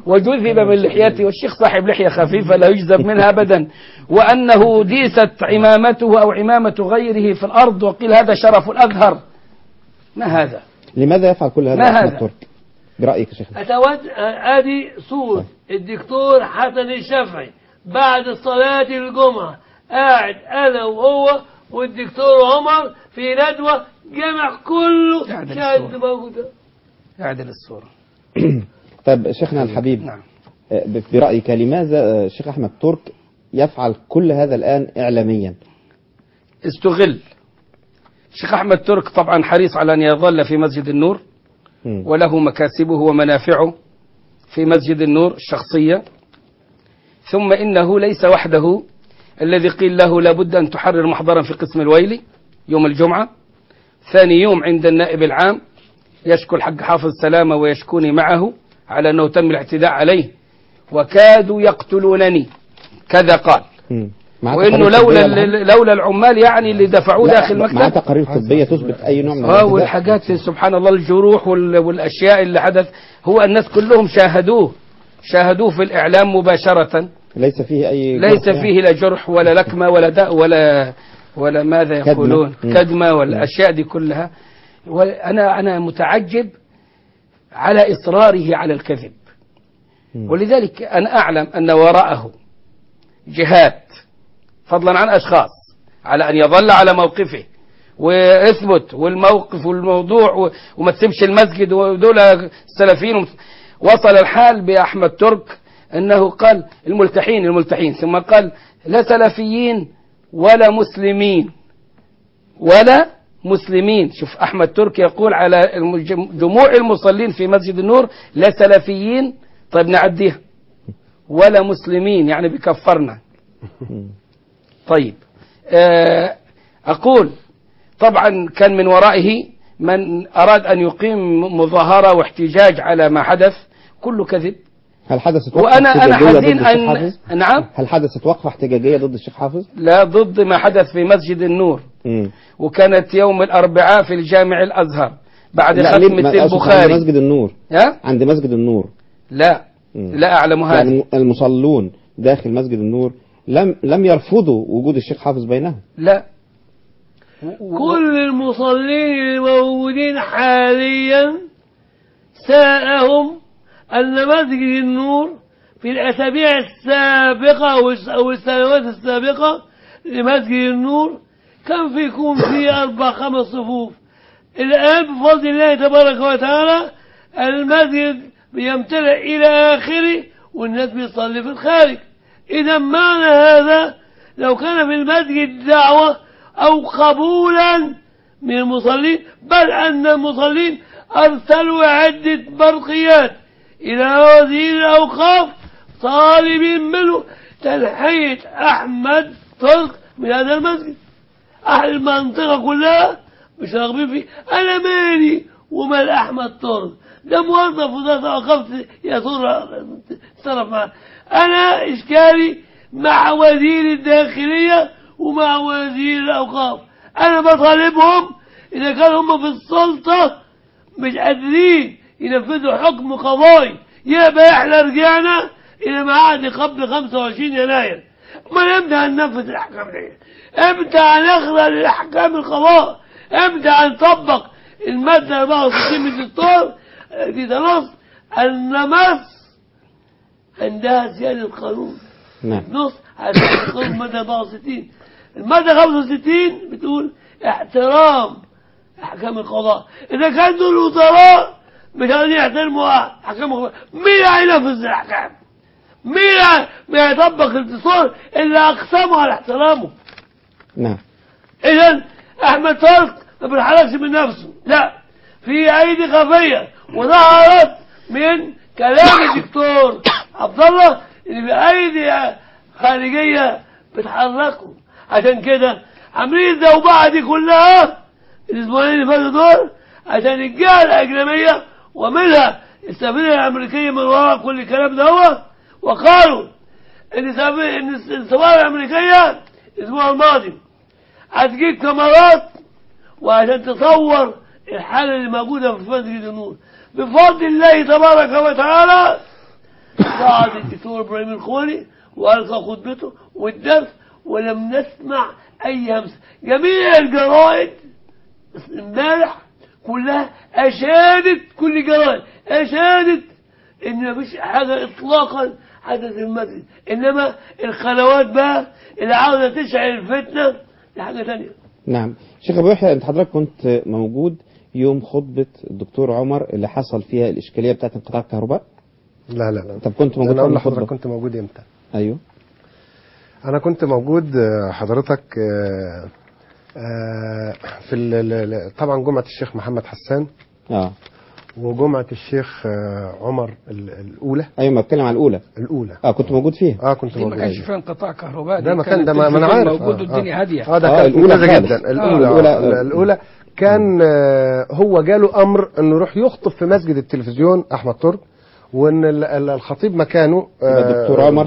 وجذب من لحيته، والشيخ صاحب لحية خفيفة لا يجذب منها أبدا، وأنه ديست عمامته أو عمامة غيره في الأرض، وقيل هذا شرف الأزهر. ما هذا؟ لماذا يفعل كل هذا ما أحمد هذا؟ ترك برأيك يا شيخ؟ ادي صورة الدكتور حسن الشافعي بعد صلاة الجمعة قاعد انا وهو والدكتور عمر في ندوة جمع كله شاهد موجودة. اعدل الصورة. طيب شيخنا الحبيب، نعم. برأيك لماذا الشيخ أحمد ترك يفعل كل هذا الآن إعلاميا؟ استغل. الشيخ أحمد ترك طبعا حريص على أن يظل في مسجد النور، وله مكاسبه ومنافعه في مسجد النور الشخصية. ثم إنه ليس وحده الذي قيل له لابد أن تحرر محضرا في قسم الويلي يوم الجمعة. ثاني يوم عند النائب العام يشكو الحق حافظ سلامة ويشكوني معه على أنه تم الاعتداء عليه وكادوا يقتلونني، كذا قال. وإنه لولا العمال يعني اللي دفعوه داخل المكتب. مع تقارير طبية تثبت أي نوع من الاعتداء. والحاجات سبحان الله، الجروح والأشياء اللي حدث، هو الناس كلهم شاهدوه في الإعلام مباشرة. ليس فيه لا جرح ولا لكمة ولا داء ولا ماذا يقولون كدمة ولا الأشياء دي كلها. وأنا متعجب على إصراره على الكذب. ولذلك أنا أعلم أن وراءه جهات، فضلا عن أشخاص، على أن يظل على موقفه ويثبت والموقف والموضوع وما تسيبش المسجد ودول السلفيين. وصل الحال بأحمد ترك أنه قال الملتحين، ثم قال لا سلفيين ولا مسلمين. شوف أحمد ترك يقول على جموع المصلين في مسجد النور لا سلفيين، طيب نعديها، ولا مسلمين يعني بكفرنا. طيب أقول طبعا كان من ورائه من أراد أن يقيم مظاهرة واحتجاج على ما حدث، كله كذب. هل حدثت وقفة احتجاجية نعم؟ هل حدثت وقفة احتجاجية ضد الشيخ حافظ؟ لا، ضد ما حدث في مسجد النور. وكانت يوم الأربعاء في الجامع الأزهر بعد ختمة البخاري. عند مسجد النور. عند مسجد النور. لا أعلم هذا. يعني المصلون داخل مسجد النور لم يرفضوا وجود الشيخ حافظ بينهم. لا، كل المصلين الموجودين حاليا ساءهم أن مسجد النور في الأسابيع السابقة أو السنوات السابقة لمسجد النور كان يكون فيه 4-5 صفوف. الآن بفضل الله تبارك وتعالى المسجد بيمتلئ إلى آخره والناس بيصلي في الخارج. إذا معنى هذا لو كان في المسجد دعوة أو قبولا من المصلين، بل أن المصلين أرسلوا عدة برقيات إلى وزير الأوقاف طالبين منه تنحية أحمد ترك من هذا المسجد. أهل المنطقة كلها مش راغبين فيه. أنا مالي ومال أحمد ترك، ده موظف وزارة الأوقاف يتصرف معه. أنا إشكالي مع وزير الداخلية ومع وزير الأوقاف. أنا بطالبهم إذا كانوا هم في السلطة مش قادرين ينفذوا حكم قضائي، يبقى احنا رجعنا إلى معاد قبل 25 يناير. ما امتى هننفذ الأحكام دي؟ امتى هنخضع للأحكام القضاء؟ امتى هنطبق المادة 64 من الدستور التي تنص أن مصر عندها سيادة القانون؟ نص على سيادة القانون المادة 64. المادة 65 بتقول احترام أحكام القضاء. إذا كان دول الوزراء مش عايزين يحترموا أحكام القضاء، مين هينفذ الأحكام؟ مين هيطبق الدستور اللي أقسموا على احترامه؟ نعم. إذا أحمد ترك ما بينحركش من نفسه، لا، في أيدي خفية وظهرت من كلام الدكتور عبد الله اللي في أيدي خارجية بتحركوا. عشان كده عاملين الزوبعة دي كلها الأسبوعين اللي فاتوا دول عشان الجهة الأجنبية ومنها السفينة الأمريكية من وراء كل الكلام ده هو. وقالوا إن السفارة الأمريكية الأسبوع الماضي هتجيب كاميرات وعشان تصور الحالة اللي موجودة في مسجد النور. بفضل الله تبارك وتعالى صعد الدكتور إبراهيم الخولي وألقى خطبته والدرس ولم نسمع أي همسة. جميع الجرائد امبارح كلها أشادت، كل الجرائد أشادت إن مفيش حاجة إطلاقا حدث في المسجد، إنما الخلوات بقى اللي عاوزة تشعل الفتنة دي حاجة تانية. نعم. شيخ أبو يحيى، أنت حضرتك كنت موجود يوم خطبة الدكتور عمر اللي حصل فيها الإشكالية بتاعت انقطاع الكهرباء؟ لا. طب كنت موجود؟ أنا أقول في لحضرتك الخطبة؟ كنت موجود إمتى؟ أيوه. أنا كنت موجود حضرتك في طبعا جمعة الشيخ محمد حسان وجمعة الشيخ عمر الأولى. أيوه، ما بتكلم على الأولى. كنت موجود فيها. كنت دي موجود. ما كانش فيها انقطاع كهرباء، ده مكان ده ما أنا عارف موجود والدنيا هادية. ده كان الأولى جدا. الأولى كان هو جاله أمر إنه يروح يخطب في مسجد التلفزيون أحمد ترك، وان الخطيب مكانه دكتور عمر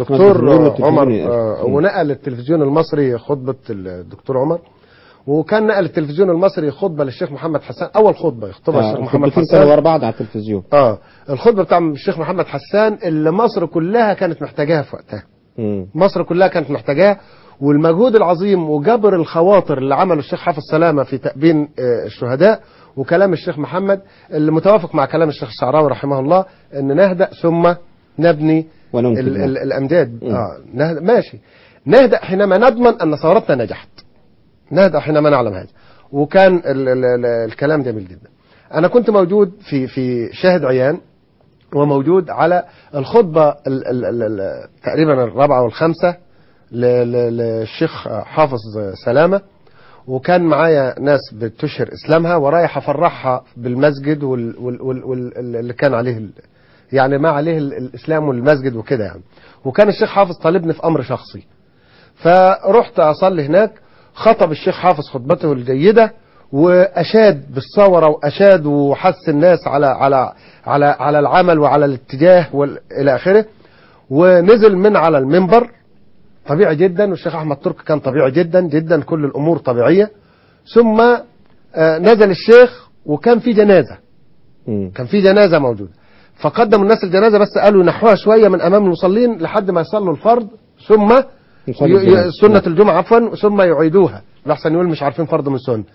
ونقل التلفزيون المصري خطبة الدكتور عمر، وكان نقل التلفزيون المصري خطبة للشيخ محمد حسان، أول خطبة يخطبها الشيخ محمد حسان. كانوا ورا بعض على التلفزيون. الخطبة بتاع الشيخ محمد حسان اللي مصر كلها كانت محتاجاها في وقتها. مصر كلها كانت محتاجاها، والمجهود العظيم وجبر الخواطر اللي عمله الشيخ حافظ سلامة في تأبين الشهداء، وكلام الشيخ محمد اللي متوافق مع كلام الشيخ الشعراوي رحمه الله، ان نهدأ ثم نبني الأمداد. ماشي. نهدأ حينما نضمن أن ثورتنا نجحت، نهدأ حينما نعلم هذا، وكان الكلام جميل جدا. أنا كنت موجود في شاهد عيان، وموجود على الخطبة تقريبا الرابعة والخامسة للشيخ حافظ سلامة، وكان معايا ناس بتشهر إسلامها ورايح أفرحها بالمسجد واللي كان عليه يعني ما عليه الإسلام والمسجد وكده يعني. وكان الشيخ حافظ طالبني في أمر شخصي، فرحت أصلي هناك. خطب الشيخ حافظ خطبته الجيدة، وأشاد بالثورة، وأشاد وحث الناس على العمل وعلى الاتجاه إلى آخره. ونزل من على المنبر طبيعي جدا، والشيخ أحمد ترك كان طبيعي جدا جدا، كل الأمور طبيعية. ثم نزل الشيخ، وكان في جنازة، كان في جنازة موجودة، فقدموا الناس الجنازة، بس قالوا ينحوها شوية من أمام المصلين لحد ما يصلوا الفرض، ثم سنة الجمعة عفوا، ثم يعيدوها، لحسن يقول مش عارفين فرض من سنة،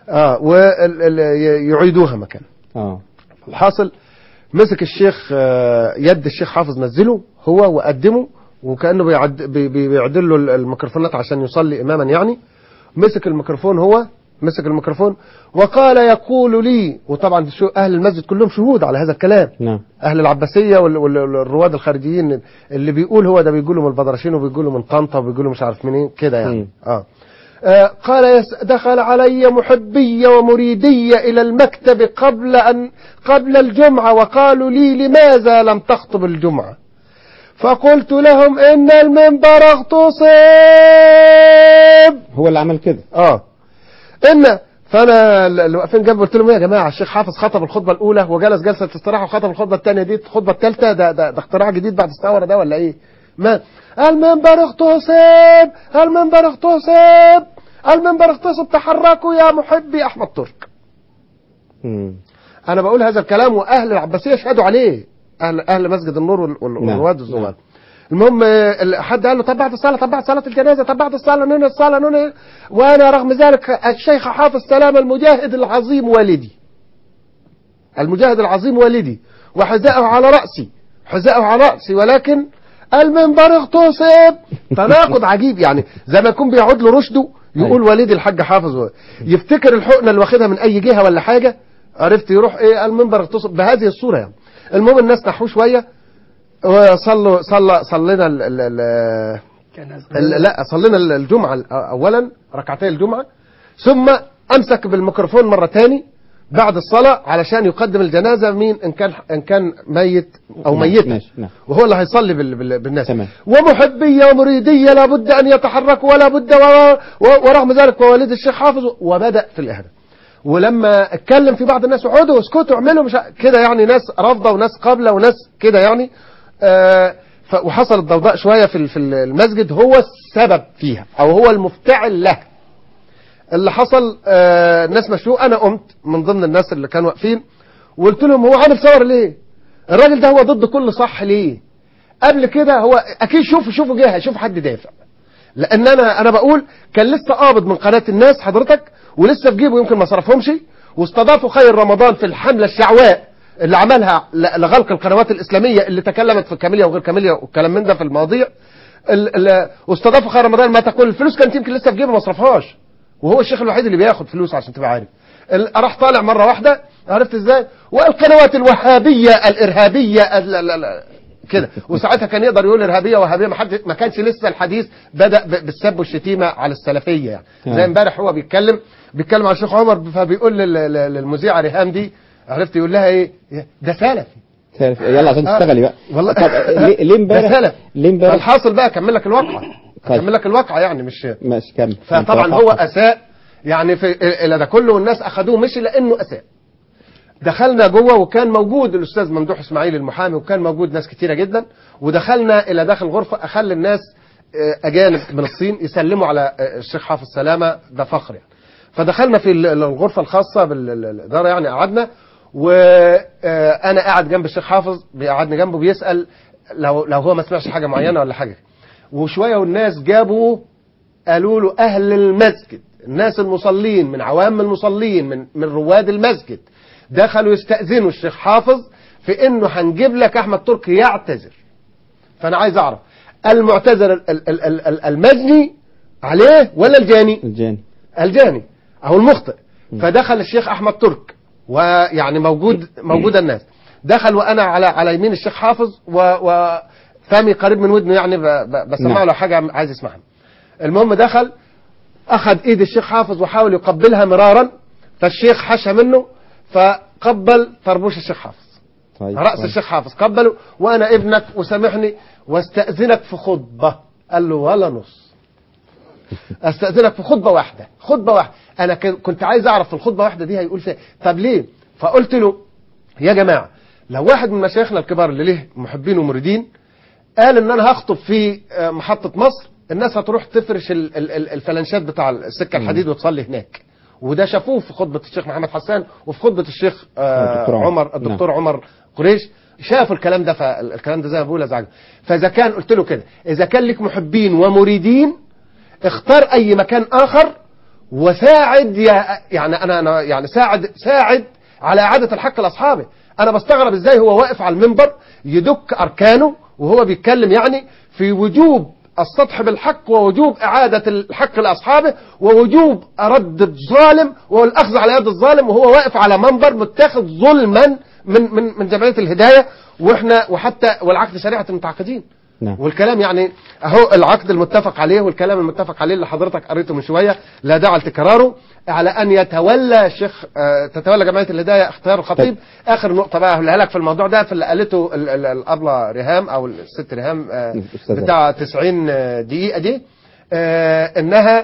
ويعيدوها مكان. الحاصل مسك الشيخ يد الشيخ حافظ، نزله هو وقدمه، وكأنه بيعدل له الميكروفونات عشان يصلي إماما يعني. مسك الميكروفون، هو مسك الميكروفون وقال يقول لي، وطبعا أهل المسجد كلهم شهود على هذا الكلام. أهل العباسية والرواد الخارجيين، اللي بيقول هو ده بيقولوا من البدرشين، وبيقولوا من طنطا، وبيقولوا مش عارف منين كده يعني. قال دخل علي محبي ومريدي إلى المكتب قبل الجمعة، وقالوا لي لماذا لم تخطب الجمعة؟ فقلت لهم إن المنبر اغتصب. هو اللي عمل كده. فانا اللي واقفين جنبي قلت لهم يا جماعه، الشيخ حافظ خطب الخطبه الاولى وجلس جلسه استراحه، وخطب الخطبه الثانيه، دي الخطبه الثالثه، ده اختراع جديد بعد الثوره ده ولا ايه؟ ما المنبر اغتصب، المنبر اغتصب، المنبر اغتصب، تحركوا يا محبي احمد ترك. انا بقول هذا الكلام واهل العباسيه شهدوا عليه، اهل مسجد النور والرواد الزوال. المهم حد قال له طب بعد الصلاه، طب بعد صلاه الجنازه، طب بعد الصلاه ننهي الصلاه ننهي. وانا رغم ذلك الشيخ حافظ سلامة المجاهد العظيم والدي، المجاهد العظيم والدي، وحذاءه على راسي، حذاءه على راسي، ولكن المنبر اغتصب. تناقض عجيب يعني، زي ما يكون بيعود له رشده، يقول والدي الحاج حافظ، يفتكر الحقنه اللي واخدها من اي جهه ولا حاجه، عرفت، يروح ايه المنبر اغتصب بهذه الصوره يعني. المهم الناس نحوه شويه، صلينا لا صلينا الجمعة أولا، ركعتي الجمعة، ثم أمسك بالميكروفون مرة تاني بعد الصلاة علشان يقدم الجنازة مين، إن كان ميت أو ميتة، وهو اللي هيصلي بالناس. ومحبية ومريدية لابد أن يتحركوا، ولا بد، ورغم ذلك ووالد الشيخ حافظ، وبدأ في الإهداء. ولما اتكلم في بعض الناس، اقعدوا اسكتوا اعملوا مش كده يعني، ناس رافضة وناس قابلة وناس كده يعني. وحصل الضوضاء شوية في المسجد، هو السبب فيها أو هو المفتعل له. اللي حصل الناس مشوا، أنا قمت من ضمن الناس اللي كانوا واقفين وقلت لهم هو عامل ثورة ليه؟ الراجل ده هو ضد كل صح ليه؟ قبل كده هو اكيد شوفوا جهه، شوف حد دافع. لان انا بقول كان لسه قابض من قناه الناس حضرتك، ولسه في جيبه يمكن ما صرفهمش، واستضافوا خير رمضان في الحمله الشعواء اللي عملها لغلق القنوات الاسلاميه اللي تكلمت في كاميليا وغير كاميليا والكلام من ده في المواضيع. واستضافوا خير رمضان، ما تقول الفلوس كانت يمكن لسه في جيبه ما صرفهاش، وهو الشيخ الوحيد اللي بياخد فلوس عشان تبقى عارف. راح طالع مره واحده، عرفت ازاي؟ والقنوات الوهابيه الارهابيه كده، وساعتها كان يقدر يقول ارهابيه وهابيه، ما كانش لسه الحديث بدا بالسب والشتيمه على السلفيه يعني. زي امبارح هو بيتكلم على الشيخ عمر، فبيقول للمذيعه ريهام دي، عرفت يقول لها ايه؟ ده سلفي. يلا عشان تشتغلي بقى. والله طب ليه امبارح؟ فالحاصل بقى اكمل لك الواقعه. اكمل لك الواقعه يعني ماشي كمل. فطبعا هو اساء يعني في الى ده كله، والناس اخذوه مشي لانه اساء. دخلنا جوه وكان موجود الاستاذ ممدوح اسماعيل المحامي، وكان موجود ناس كتيره جدا، ودخلنا الى داخل غرفه اخلي الناس اجانب من الصين يسلموا على الشيخ حافظ سلامه، ده فخر يعني. فدخلنا في الغرفه الخاصه بالاداره يعني، قعدنا، وانا قاعد جنب الشيخ حافظ، بيقعدني جنبه بيسال لو هو ما سمعش حاجه معينه ولا حاجه. وشويه والناس جابوا قالوا له اهل المسجد، الناس المصلين من عوام المصلين من رواد المسجد، دخلوا يستأذنوا الشيخ حافظ في انه هنجيب لك احمد تركي يعتذر. فانا عايز اعرف المعتذر المجني عليه ولا الجاني او المخطئ. فدخل الشيخ احمد ترك، ويعني موجود الناس، دخل وانا على يمين الشيخ حافظ، وفمي قريب من ودنه يعني بسمع له حاجه عايز يسمعها. المهم دخل اخذ ايد الشيخ حافظ وحاول يقبلها مرارا، فالشيخ حشى منه، فقبل طربوش الشيخ حافظ. طيب. رأس الشيخ حافظ قبله، وانا ابنك وسامحني واستأذنك في خطبة. قال له ولا نص، استأذنك في خطبة واحدة. انا كنت عايز اعرف في الخطبة واحدة دي هيقول فيها طب ليه. فقلت له يا جماعة، لو واحد من مشايخنا الكبار اللي ليه محبين ومريدين قال ان انا هخطب في محطة مصر، الناس هتروح تفرش الفلنشات بتاع السكة الحديد وتصلي هناك. وده شافوه في خطبة الشيخ محمد حسان وفي خطبة الشيخ الدكتور عمر قريش، شافوا الكلام ده. فالكلام ده زي ما بقول ازعج. فاذا كان قلت له كده، اذا كان لك محبين ومريدين اختار اي مكان اخر وساعد يعني انا يعني ساعد على اعادة الحق لاصحابه. انا بستغرب ازاي هو واقف على المنبر يدك اركانه وهو بيتكلم يعني في وجوب السطح بالحق، ووجوب إعادة الحق لأصحابه، ووجوب رد الظالم والأخذ على يد الظالم، وهو واقف على منبر متاخذ ظلما من جمعية الهداية، وحتى والعقد شريعة المتعاقدين. نعم. والكلام يعني اهو العقد المتفق عليه والكلام المتفق عليه اللي حضرتك قريته من شوية لا داعي لتكراره، على ان يتولى تتولى جمعية الهداية اختيار الخطيب. اخر نقطة بقى هقولها لك في الموضوع ده، في اللي قالته الابلة ريهام او الست ريهام بتاع 90 دقيقة دي، انها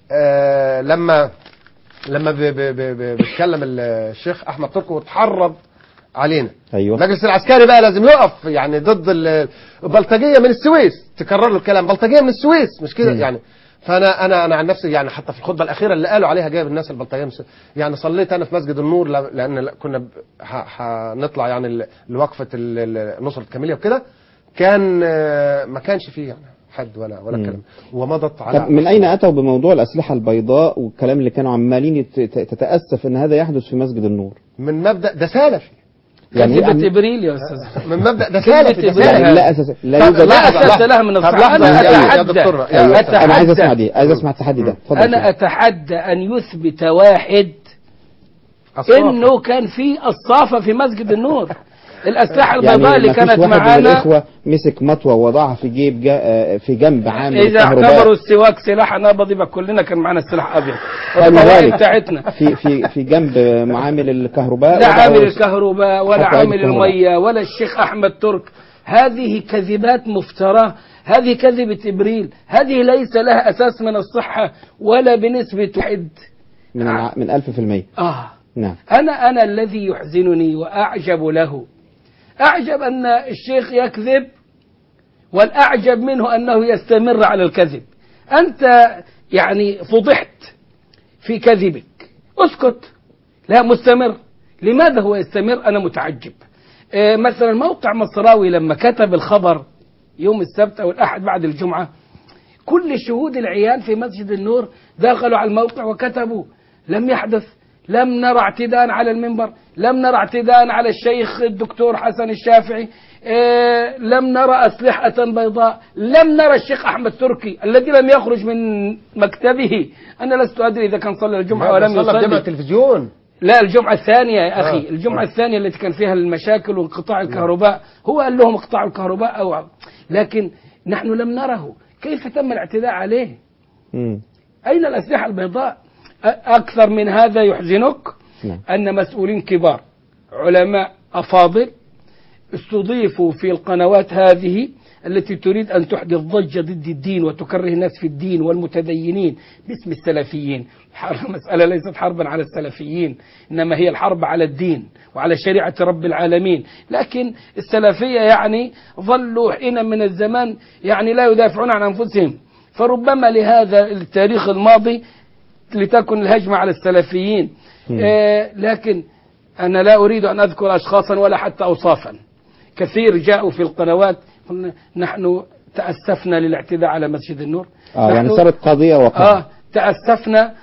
لما بيتكلم الشيخ احمد تركي وتحرض علينا. أيوة. المجلس العسكري بقى لازم يقف يعني ضد البلطجيه من السويس، تكرر له الكلام بلطجيه من السويس مش كده يعني. فانا عن نفسي يعني حتى في الخطبه الاخيره اللي قالوا عليها جايب الناس البلطجيه يعني صليت انا في مسجد النور، لان كنا هنطلع يعني لوقفه نصره كاميليا وكده، كان ما كانش فيه يعني حد ولا كلام، ومضت على. من اين اتوا بموضوع الاسلحه البيضاء والكلام اللي كانوا عمالين تتاسف ان هذا يحدث في مسجد النور؟ من مبدا ده سلفي يعني كذبة إبريل يا أستاذ. من مبدأ ده سلفي يعني لا أساس لها من الصحة. أنا عايز أسمع التحدي ده. أنا أتحدى أن يثبت واحد إنه كان في الصافة في مسجد النور. الأسلحة البيضاء اللي كانت معانا، الإخوة مسك مطوة وضعها في جيب في جنب عامل إذا اعتبروا السواك سلاح نابض يبقى كلنا كان معانا السلاح أبيض. الطوائف بتاعتنا في جنب معامل الكهرباء، لا عامل الكهرباء ولا عامل المية ولا الشيخ أحمد ترك. هذه كذبات مفتراه، هذه كذبة إبريل، هذه ليس لها أساس من الصحة ولا بنسبة واحد من 1000%. نعم. أنا الذي يحزنني وأعجب له، أعجب أن الشيخ يكذب، والأعجب منه أنه يستمر على الكذب. أنت يعني فضحت في كذبك، اسكت، لا مستمر. لماذا هو يستمر؟ أنا متعجب. مثلا موقع مصراوي لما كتب الخبر يوم السبت أو الأحد بعد الجمعة، كل شهود العيان في مسجد النور دخلوا على الموقع وكتبوا لم يحدث، لم نرى اعتداء على المنبر، لم نرى اعتداء على الشيخ الدكتور حسن الشافعي، لم نرى أسلحة بيضاء، لم نرى الشيخ أحمد تركي الذي لم يخرج من مكتبه. أنا لست أدري إذا كان صلى الجمعة ولم يصلي. جمعة التلفزيون. لا، الجمعة الثانية يا أخي، الجمعة الثانية التي كان فيها المشاكل وانقطاع الكهرباء، هو قال لهم اقطعوا الكهرباء أو، لكن نحن لم نره. كيف تم الاعتداء عليه؟ أين الأسلحة البيضاء؟ أكثر من هذا يحزنك أن مسؤولين كبار علماء أفاضل استضيفوا في القنوات هذه التي تريد أن تحدث ضجة ضد الدين وتكره الناس في الدين والمتدينين باسم السلفيين. المسألة ليست حربا على السلفيين، إنما هي الحرب على الدين وعلى شريعة رب العالمين. لكن السلفية يعني ظلوا حين من الزمان يعني لا يدافعون عن أنفسهم، فربما لهذا التاريخ الماضي لتكن الهجمة على السلفيين. لكن أنا لا أريد أن أذكر أشخاصا ولا حتى أوصافا. كثير جاءوا في القنوات نحن تأسفنا للاعتداء على مسجد النور، يعني صارت قضية وقع. تأسفنا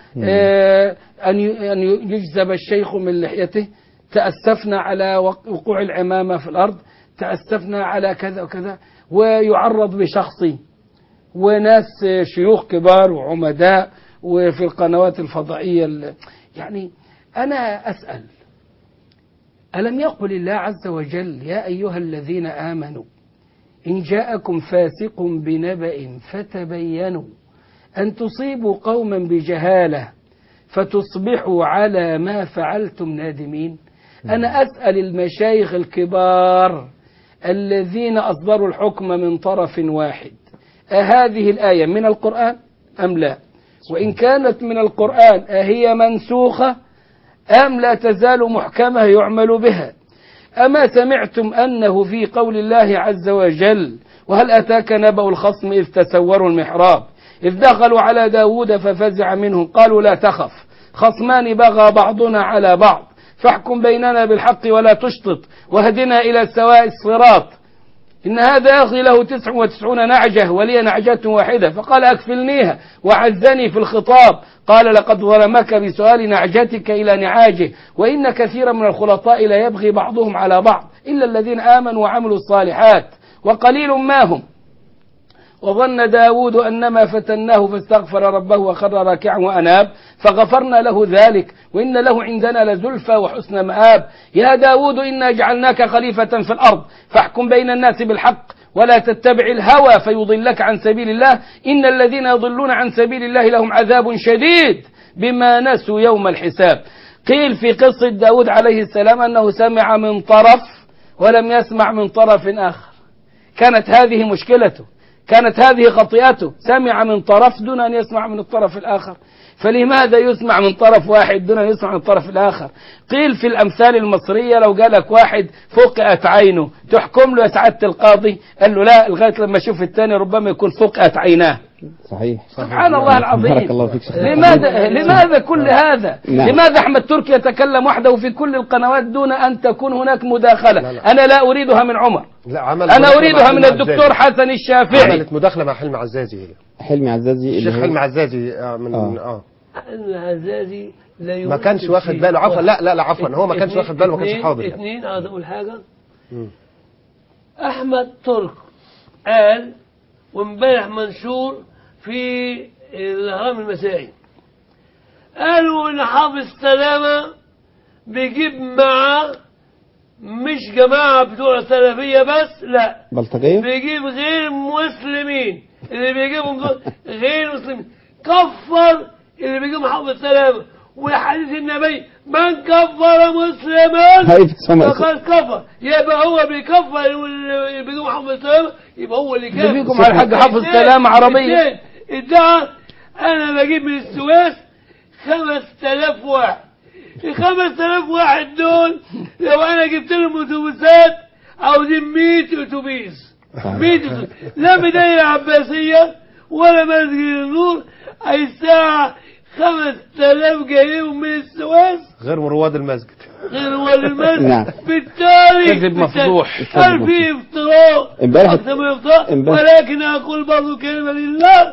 أن يجذب الشيخ من لحيته، تأسفنا على وقوع العمامة في الأرض، تأسفنا على كذا وكذا، ويعرض بشخصي وناس شيوخ كبار وعمداء وفي القنوات الفضائية. يعني أنا أسأل، ألم يقل الله عز وجل يا أيها الذين آمنوا إن جاءكم فاسق بنبأ فتبينوا أن تصيبوا قوما بجهالة فتصبحوا على ما فعلتم نادمين؟ أنا أسأل المشايخ الكبار الذين أصدروا الحكم من طرف واحد، أهذه الآية من القرآن أم لا؟ وإن كانت من القرآن أهي منسوخة أم لا تزال محكمة يعمل بها؟ أما سمعتم أنه في قول الله عز وجل وهل أتاك نبأ الخصم إذ تسوروا المحراب إذ دخلوا على داود ففزع منهم قالوا لا تخف خصمان بغى بعضنا على بعض فاحكم بيننا بالحق ولا تشطط واهدنا إلى سواء الصراط إن هذا أخي له 99 نعجة ولي نعجة واحدة فقال أكفلنيها وعزني في الخطاب قال لقد ظلمك بسؤال نعجتك إلى نعاجه وإن كثيرا من الخلطاء لا يبغي بعضهم على بعض إلا الذين آمنوا وعملوا الصالحات وقليل ما هم وظن داود أنما فتناه فاستغفر ربه وخر راكعا وأناب فغفرنا له ذلك وإن له عندنا لزلفى وحسن مآب يا داود إنا جعلناك خليفة في الأرض فاحكم بين الناس بالحق ولا تتبع الهوى فيضلك عن سبيل الله إن الذين يضلون عن سبيل الله لهم عذاب شديد بما نسوا يوم الحساب. قيل في قصة داود عليه السلام أنه سمع من طرف ولم يسمع من طرف آخر، كانت هذه مشكلته، كانت هذه خطيئته، سمع من طرف دون أن يسمع من الطرف الآخر، فلماذا يسمع من طرف واحد دون أن يسمع من الطرف الآخر؟ قيل في الأمثال المصرية لو قالك واحد فقئت عينه تحكم له يا سعادة القاضي؟ قال له لا لغاية لما أشوف الثاني ربما يكون فقئت عيناه. صحيح. سبحان الله العظيم. بارك الله فيك. لماذا كل هذا؟ لماذا أحمد تركي يتكلم وحده في كل القنوات دون أن تكون هناك مداخلة؟ لا. أنا لا أريدها من عمر، أنا أريدها من الدكتور حسن الشافعي. عملت مداخلة مع حلمي عزازي. حلمي عزازي الشيخ حلمي عزازي العزازي ما كانش واخد باله. عفوا لا عفوا هو ما كانش واخد باله، ما كانش حاضر. اثنين عايز أقول حاجة. أحمد ترك قال وامبارح منشور في الهرم المسائي قالوا ان حافظ سلامة بيجيب معاه مش جماعة بتوع سلفية بس، لا بلطجية، بيجيب غير مسلمين، اللي بيجيبهم غير مسلمين. كفر اللي بيجيب حافظ سلامة وحديث النبي من كفر مسلما فقد كفر، يبقى هو بيكفر اللي بيجيب حافظ سلامة يبقى هو اللي كافر. بيجيكم على الحاج حافظ سلامة عربية ادعى انا بجيب من السويس 5000 واحد، ال 5000 واحد دول لو انا جبت لهم اتوبيسات عاوزين 100 اتوبيس 100 اتوبيس، لا بداية العباسية ولا مسجد النور الساعة 5000 جايين من السويس غير رواد المسجد غير ولي المسجد. نعم. بالتالي كذب مفضوح. هل في افتراء امبارح- أكثر من افتراء؟ امبارح- ولكن أقول برضو كلمة لله،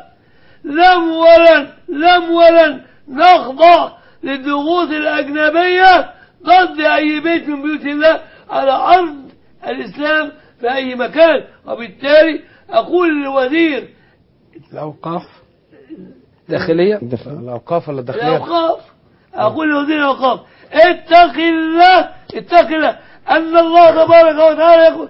لم ولن نخضع للضغوط الأجنبية ضد أي بيت من بيوت الله على أرض الإسلام في أي مكان. وبالتالي أقول للوزير الأوقاف داخلية. الأوقاف ولا الداخلية؟ الأوقاف، أقول لوزير الأوقاف اتق الله أن الله تبارك وتعالى يقول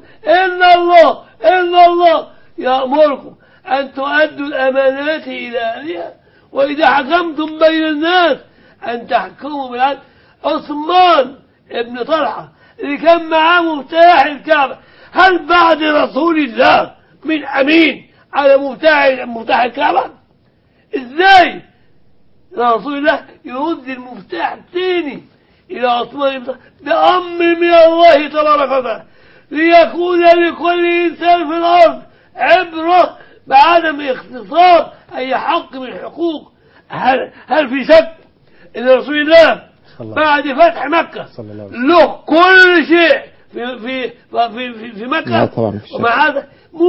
إن الله يأمركم أن تؤدوا الأمانات إلى أهلها وإذا حكمتم بين الناس أن تحكموا بالعدل. عثمان ابن طلحة اللي كان معاه مفتاح الكعبة، هل بعد رسول الله من أمين على مفتاح الكعبة؟ إزاي رسول الله يرد المفتاح الثاني إلى عثمان بن طلحة بأمر من الله تبارك وتعالى ليكون لكل إنسان في الأرض عبرة بعدم اختصاص أي حق من الحقوق؟ هل في شك إن رسول الله بعد فتح مكة له كل شيء في مكة؟ ومع هذا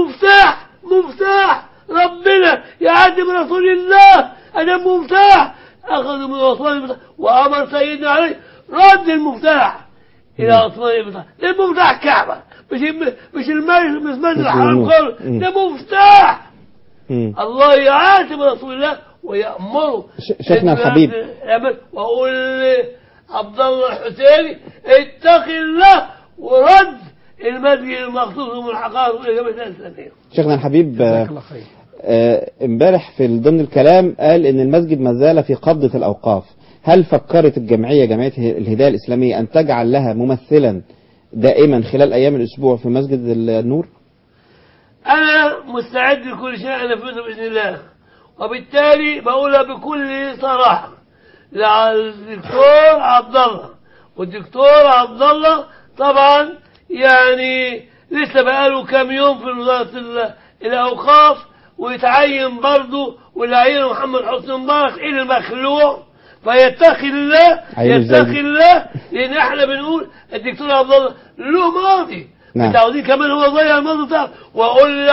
مفتاح ربنا يعدم رسول الله هذا مفتاح أخذ من عثمان بن طلحة وأمر سيدنا علي رد المفتاح إلى عثمان بن طلحة. ده مفتاح كعبة، مش المسجد الحرام خالص، ده مفتاح. الله يعاتب رسول الله ويأمره. شيخنا الحبيب، وأقول عبد الله الحسيني اتق الله ورد المسجد المخصوص من حقائق الإجابة الإسلامية. شيخنا الحبيب، امبارح في ضمن الكلام قال ان المسجد ما زال في قبضة الأوقاف. هل فكرت جمعية الهداية الإسلامية أن تجعل لها ممثلا دائما خلال أيام الأسبوع في مسجد النور؟ أنا مستعد لكل شيء أنفذه بإذن الله، وبالتالي بقولها بكل صراحة للدكتور عبد الله. والدكتور عبد الله طبعا يعني لسه بقاله كام يوم في وزارة الأوقاف ويتعين برضه، واللي عينه محمد حسني مبارك إلى المخلوع. فيتقي الله لأن احنا بنقول الدكتور عبد الله له ماضي. نعم. انت عاوزين كمان هو ضيع الماضي بتاعه. واقول لي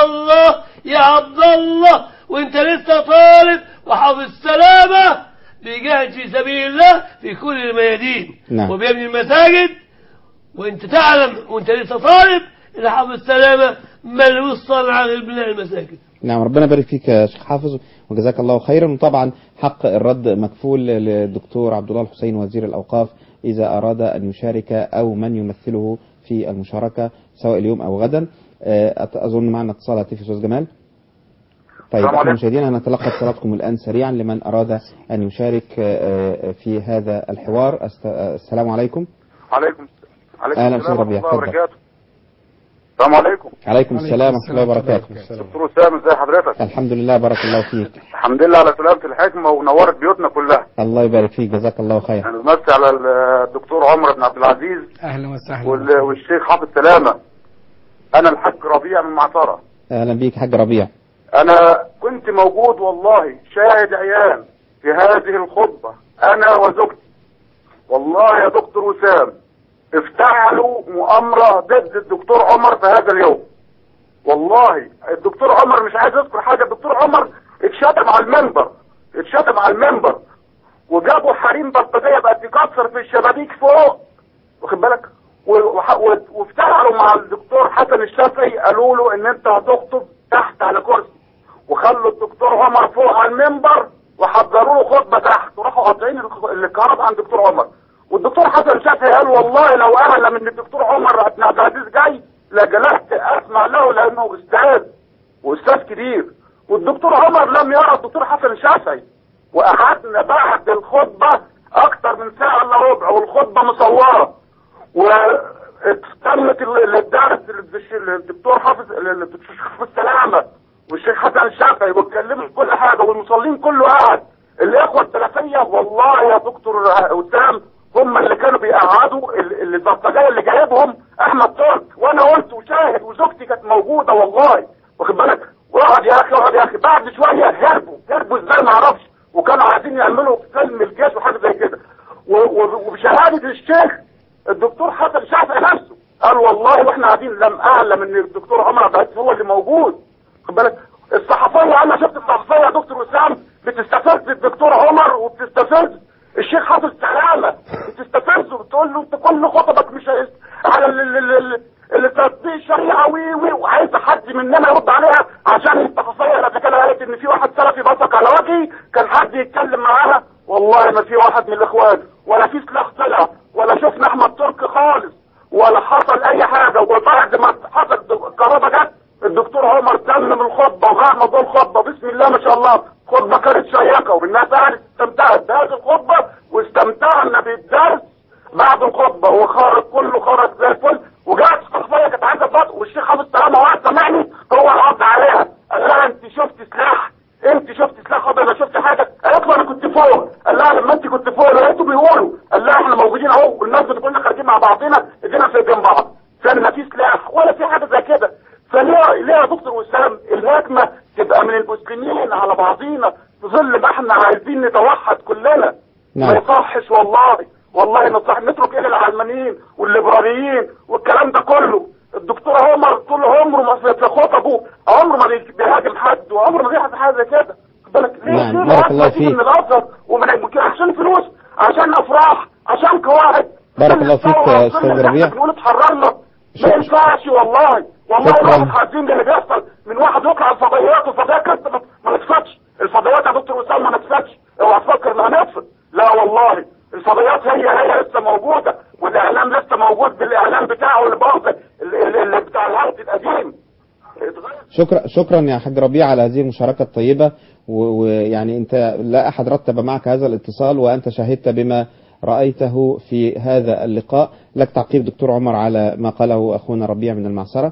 يا عبد الله وانت لسه طالب وحافظ السلامة بيجاهد في سبيل الله في كل الميادين. نعم. وبيبني المساجد وانت تعلم وانت لسه طالب اللي حافظ السلامة ملوش صنع غير بناء المساجد. نعم، ربنا يبارك فيك يا شيخ حافظ وجزاك الله خيرا. وطبعا حق الرد مكفول للدكتور عبد الله الحسين وزير الأوقاف إذا أراد أن يشارك أو من يمثله في المشاركة سواء اليوم أو غدا. أظن معنا اتصال هاتفي أستاذ جمال. طيب أخوة مشاهدينا نتلقى اتصالاتكم الآن سريعا لمن أراد أن يشارك في هذا الحوار. السلام عليكم. عليكم أهلا السلام ورحمة الله وبركاته. السلام عليكم. عليكم السلام ورحمة الله وبركاته. دكتور أسامة ازي حضرتك؟ الحمد لله، بارك الله فيك. الحمد لله على سلامة الحكمة ونورت بيوتنا كلها. الله يبارك فيك، جزاك الله خير. أنا بمسي على الدكتور عمر بن عبد العزيز أهلا وسهلا. والشيخ حافظ سلامة. أنا الحاج ربيع من معصرة. أهلا بيك حاج ربيع. أنا كنت موجود والله شاهد عيان في هذه الخطبة أنا وزوجتي. والله يا دكتور وسام افتعلوا مؤامرة ضد الدكتور عمر في هذا اليوم. والله الدكتور عمر مش عايز يذكر حاجة. الدكتور عمر اتشتم على المنبر وجابوا حريم بلطجية بقت تكسر في الشبابيك فوق، واخد بالك، وافتعلوا مع الدكتور حسن الشافعي قالوا له ان انت هتخطب تحت على كرسي، وخلوا الدكتور عمر فوق على المنبر وحضروا له خطبة تحت وراحوا قاطعين الكهرباء عن الدكتور عمر. والدكتور حسن الشافعي قال والله لو اعلم ان الدكتور عمر بن عبد العزيز جاي لجلست اسمع له لانه استاذ كبير. والدكتور عمر لم يرى الدكتور حسن الشافعي، وقعدنا بعد الخطبة اكتر من ساعة الا ربع والخطبة مصورة، وتمت الدرس للدكتور حافظ السلامة والشيخ حسن الشافعي واتكلموا في كل حاجة والمصلين كله قاعد. الاخوة السلفية والله يا دكتور وسام هم اللي كانوا بيقعدوا البلطجية اللي جايبهم احمد ترك، وانا قلت وشاهد وزوجتي كانت موجودة والله، واخد بالك. واقعد يا اخي بعد شوية هربوا ازاي ما اعرفش، وكانوا عايزين يعملوا فيلم الجيش وحاجة زي كده. وبشهادة الشيخ الدكتور حسن شافعي نفسه قال والله واحنا قاعدين لم اعلم ان الدكتور عمر عبد العزيز هو اللي موجود. خد بالك الصحفيه، انا شفت الصحفيه يا دكتور وسام بتستفز الدكتور عمر وبتستفز الشيخ حافظ سلامه، بتستفزه بتقول له انت كل خطبك مش على التطبيق الشريعه وعايز حد مننا يرد عليها عشان الصحفيه اللي كانت قالت ان في واحد سلفي بصق على وجهي كان حد يتكلم معاها. والله ما في واحد من الاخوان ولا في سلاح طلع ولا شفنا احمد تركي خالص ولا حصل اي حاجه. وبعد ما حصل الكهرباء جت الدكتور عمر تمم الخطبه وغمض الخطبه بسم الله ما شاء الله. خطبه كانت شيقه والناس قعدت استمتعت بهذه الخطبه واستمتعنا بالدرس بعد الخطبه وخرج كله خرج زي الفل. وجات الصحفيه كانت عايزه تبطل والشيخ حافظ سلامه وقعد سامعني هو رد عليها قال لها انت شفت سلاح؟ انت شفت سلاح ولا انا شفت حاجه؟ قالت له انا كنت فوق. قال لها لما انت كنت فوق لقيته بيقولوا. قال لها احنا موجودين اهو والناس كنا خارجين مع بعضنا ايدينا في ايدين بعض كان لا في سلاح ولا في حاجه زي كده. فليه يا دكتور وسام الهجمه تبقى من المسلمين على بعضينا في ظل ما احنا عايزين نتوحد كلنا؟ ما يصحش والله ما يصح نترك الى العلمانيين والليبراليين والكلام ده كله. الدكتور عمر طول عمره في خطبه عمره ما بيهاجم حد وعمره ما بيحصل حاجه زي كده. بالك ليه بارك الله فيك. من الازهر ومن عشان فلوس عشان افراح عشان قواعد. بارك الله فيك يا استاذ ربيع. بنقول اتحررنا ما ينفعش والله الواحد حزين اللي بيحصل من واحد يقرا الفضائيات والفضائيات كانت ما نتفتش. الفضائيات يا دكتور وسام ما نتفتش. اوعى تفكر انها نتفت، لا والله الفضائيات هي لسه موجوده والاعلام لسه موجود بالاعلام بتاعه الباطل اللي بتاع العهد القديم. شكرا يا حاج ربيع على هذه المشاركه الطيبه. ويعني انت لا احد رتب معك هذا الاتصال وانت شهدت بما رأيته في هذا اللقاء. لك تعقيب دكتور عمر على ما قاله أخونا ربيع من المعصرة؟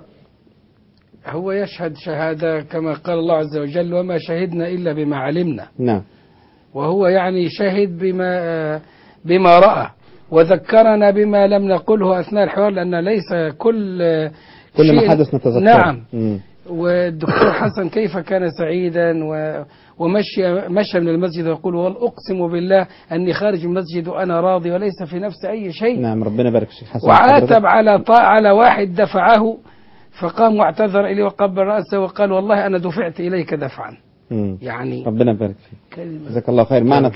هو يشهد شهادة كما قال الله عز وجل وما شهدنا إلا بما علمنا. نعم. وهو يعني شهد بما رأى وذكرنا بما لم نقله أثناء الحوار لأن ليس كل ما حدث نتذكره. نعم. والدكتور حسن كيف كان سعيدا مشى من المسجد ويقول والأقسم بالله أني خارج المسجد وأنا راضي وليس في نفسي أي شيء. نعم ربنا يبارك فيك حسن. وعاتب على واحد دفعه فقام واعتذر إليه وقبل رأسه وقال والله أنا دفعت إليك دفعا. يعني ربنا يبارك فيك. جزاك الله خير. معنا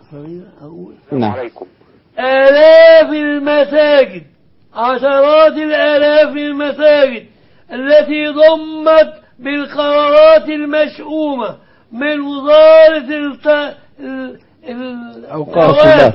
نعم. عليكم. آلاف المساجد عشرات الآلاف المساجد التي ضمت بالقرارات المشؤومة من وزارة الأوقاف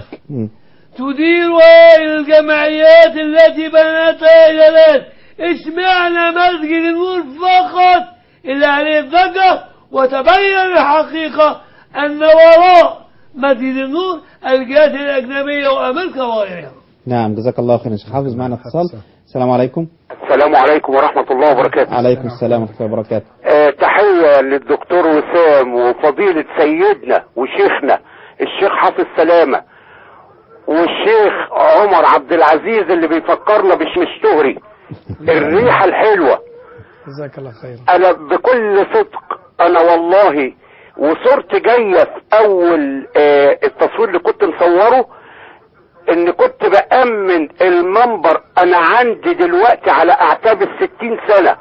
تديرها الجمعيات التي بنتها إلى الآن. اشمعنى مسجد النور فقط اللي عليه الضجة وتبين الحقيقة أن وراء مسجد النور الجهات الأجنبية وأمريكا وغيرها. نعم جزاك الله خير. شيخ حافظ معنا اتصال. السلام عليكم. السلام عليكم ورحمة الله وبركاته. عليكم السلام ورحمة الله وبركاته. تحية للدكتور وسام وفضيلة سيدنا وشيخنا الشيخ حافظ سلامة والشيخ عمر عبد العزيز اللي بيفكرنا بالشمشتهري الريحة الحلوة. جزاك الله خير. انا بكل صدق انا والله وصورتي جاية في اول التصوير اللي كنت مصوره ان كنت بأمن المنبر انا عندي دلوقتي على اعتاب 60 سنة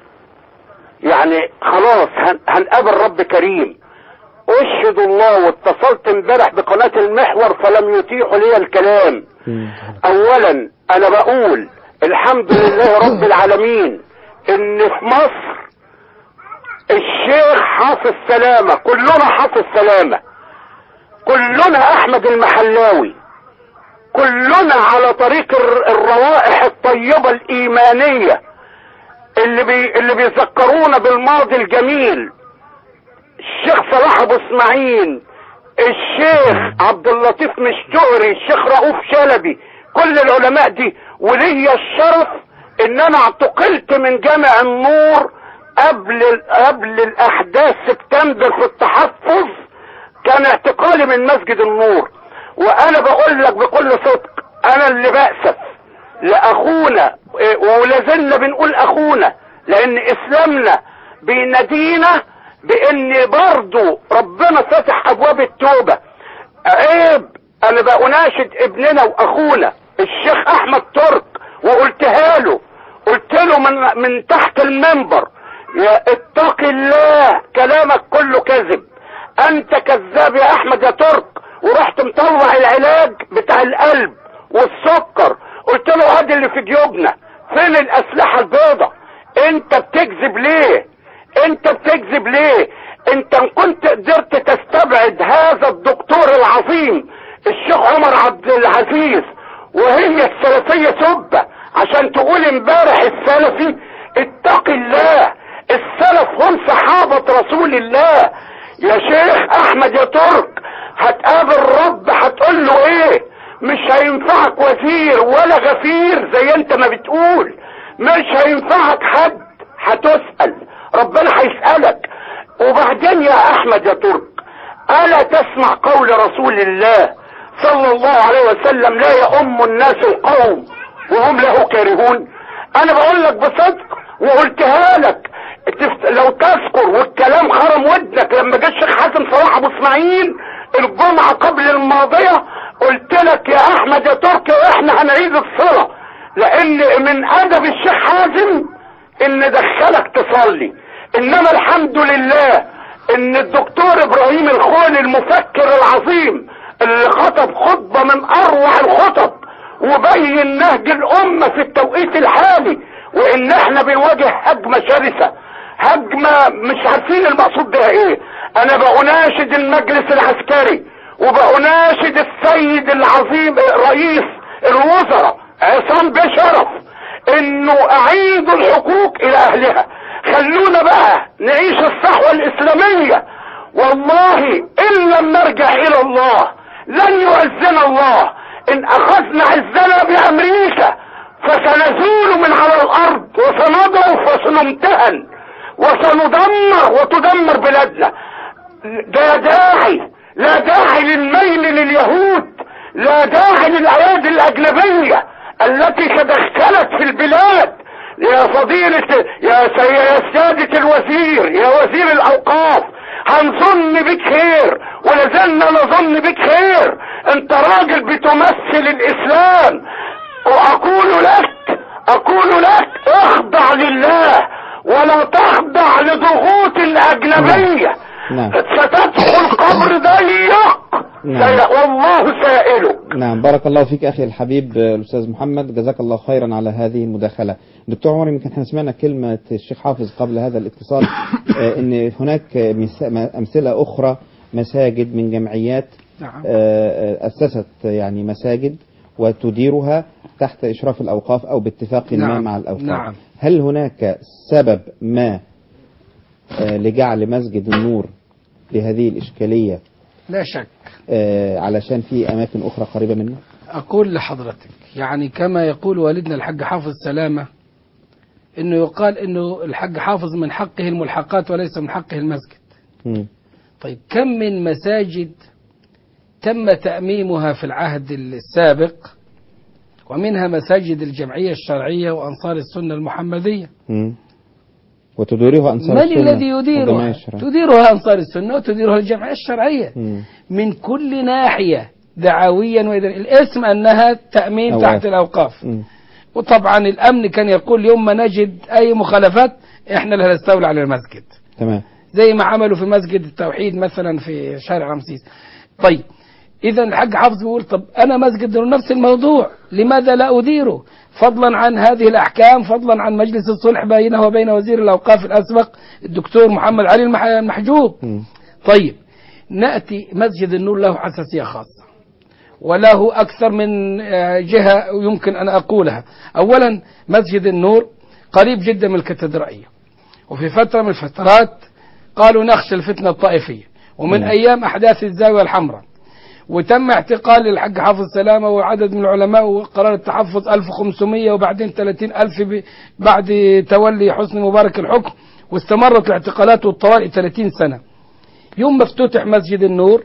يعني خلاص هنقابل رب كريم. اشهد الله. واتصلت امبارح بقناة المحور فلم يتيحوا لي الكلام. اولا انا بقول الحمد لله رب العالمين ان في مصر الشيخ حافظ سلامة كلنا حافظ سلامة كلنا احمد المحلاوي كلنا على طريق الروائح الطيبة الإيمانية اللي بيذكرونا بالماضي الجميل. الشيخ صلاح أبو اسماعيل الشيخ عبد اللطيف مشتهري الشيخ رؤوف شلبي كل العلماء دي. ولي الشرف ان انا اعتقلت من جامع النور قبل الاحداث سبتمبر في التحفظ كان اعتقالي من مسجد النور. وانا بقول لك بكل صدق انا اللي بأسف لاخونا ولازلنا بنقول اخونا لان اسلامنا بينادينا بان برضو ربنا فتح ابواب التوبة. عيب انا بأناشد ابننا واخونا الشيخ احمد ترك وقلتها له، قلت له من تحت المنبر: يا اتق الله، كلامك كله كذب، انت كذاب يا احمد يا ترك. ورحت مطلع العلاج بتاع القلب والسكر، قلت له ادي اللي في جيوبنا، فين الاسلحه البيضاء؟ انت بتكذب ليه؟ انت بتكذب ليه؟ انت ان كنت قدرت تستبعد هذا الدكتور العظيم الشيخ عمر عبد العزيز وهي السلفيه سبه عشان تقول امبارح السلفي، اتق الله، السلف هم صحابه رسول الله. يا شيخ احمد يا ترك، هتقابل رب هتقول له ايه؟ مش هينفعك وزير ولا غفير زي انت ما بتقول، مش هينفعك حد، هتسأل ربنا هيسألك. وبعدين يا احمد يا ترك، الا تسمع قول رسول الله صلى الله عليه وسلم: لا يؤم الناس القوم وهم له كارهون؟ انا بقول لك بصدق وقلتها لك، لو تذكر والكلام خرم ودنك لما جه الشيخ حازم صلاح ابو اسماعيل الجمعه قبل الماضيه، قلت لك يا احمد يا تركي احنا هنعيد الصلاه، لان من ادب الشيخ حازم ان دخلك تصلي. انما الحمد لله ان الدكتور ابراهيم الخولي المفكر العظيم اللي خطب خطبه من اروع الخطب وبين نهج الامه في التوقيت الحالي، وان احنا بنواجه هجمه شرسه، هجمه مش عارفين المقصود بها ايه. انا بأناشد المجلس العسكري وبأناشد السيد العظيم رئيس الوزراء عصام بشرف انه اعيدوا الحقوق الى اهلها، خلونا بقى نعيش الصحوة الاسلامية. والله ان لم نرجع الى الله لن يعزنا الله. ان اخذنا عزنا بامريكا فسنزول من على الارض وسنضعف وسنمتهن وسندمر وتدمر بلادنا. لا داعي للميل لليهود، لا داعي للايادي الاجنبية التي تدخلت في البلاد. يا فضيلة يا سيادة الوزير، يا وزير الاوقاف، هنظن بك خير ولازلنا نظن بك خير، انت راجل بتمثل الاسلام. واقول لك اخضع لله ولا تخضع لضغوط الاجنبية. نعم. ستدخل قبر ضيق. نعم. والله سائله. نعم، بارك الله فيك أخي الحبيب الأستاذ محمد، جزاك الله خيرا على هذه المداخلة. دكتور عمر، يمكن احنا سمعنا كلمة الشيخ حافظ قبل هذا الاتصال أن هناك أمثلة أخرى، مساجد من جمعيات أسست يعني مساجد وتديرها تحت إشراف الأوقاف أو باتفاق ما مع الأوقاف. نعم. هل هناك سبب ما لجعل مسجد النور لهذه الإشكالية؟ لا شك. علشان في أماكن أخرى قريبة منه؟ أقول لحضرتك يعني كما يقول والدنا الحاج حافظ سلامة، إنه يقال إنه الحاج حافظ من حقه الملحقات وليس من حقه المسجد. طيب كم من مساجد تم تأميمها في العهد السابق، ومنها مساجد الجمعية الشرعية وأنصار السنة المحمدية. وتديرها أنصار من السنة. الذي يديرها؟ تديرها أنصار السنة وتديرها الجمعية الشرعية. من كل ناحية دعويا الاسم أنها تأمين تحت الأوقاف. وطبعا الأمن كان يقول يوم ما نجد أي مخالفات إحنا اللي هنستولي على المسجد. تمام. زي ما عملوا في مسجد التوحيد مثلا في شارع رمسيس. طيب إذا الحاج حافظ بيقول طب أنا مسجد نفس الموضوع، لماذا لا أديره؟ فضلا عن هذه الأحكام، فضلا عن مجلس الصلح بينه وبين وزير الأوقاف الأسبق الدكتور محمد علي المحجوب. طيب نأتي مسجد النور له حساسية خاصة وله أكثر من جهة يمكن أن أقولها. أولا مسجد النور قريب جدا من الكاتدرائية، وفي فترة من الفترات قالوا نخشى الفتنة الطائفية، ومن أيام أحداث الزاوية الحمراء، وتم اعتقال الحاج حافظ سلامة وعدد من العلماء وقرار التحفظ 1500 وبعدين 30,000 بعد تولي حسني مبارك الحكم، واستمرت الاعتقالات والطوارئ 30 سنة. يوم ما افتتح مسجد النور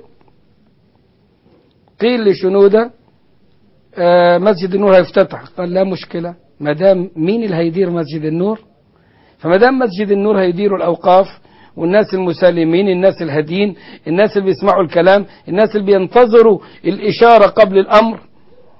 قيل لشنودة مسجد النور هيفتتح، قال لا مشكلة، ما دام مين اللي هيدير مسجد النور؟ فما دام مسجد النور هيديروا الأوقاف والناس المسالمين، الناس الهادين، الناس اللي بيسمعوا الكلام، الناس اللي بينتظروا الإشارة قبل الأمر،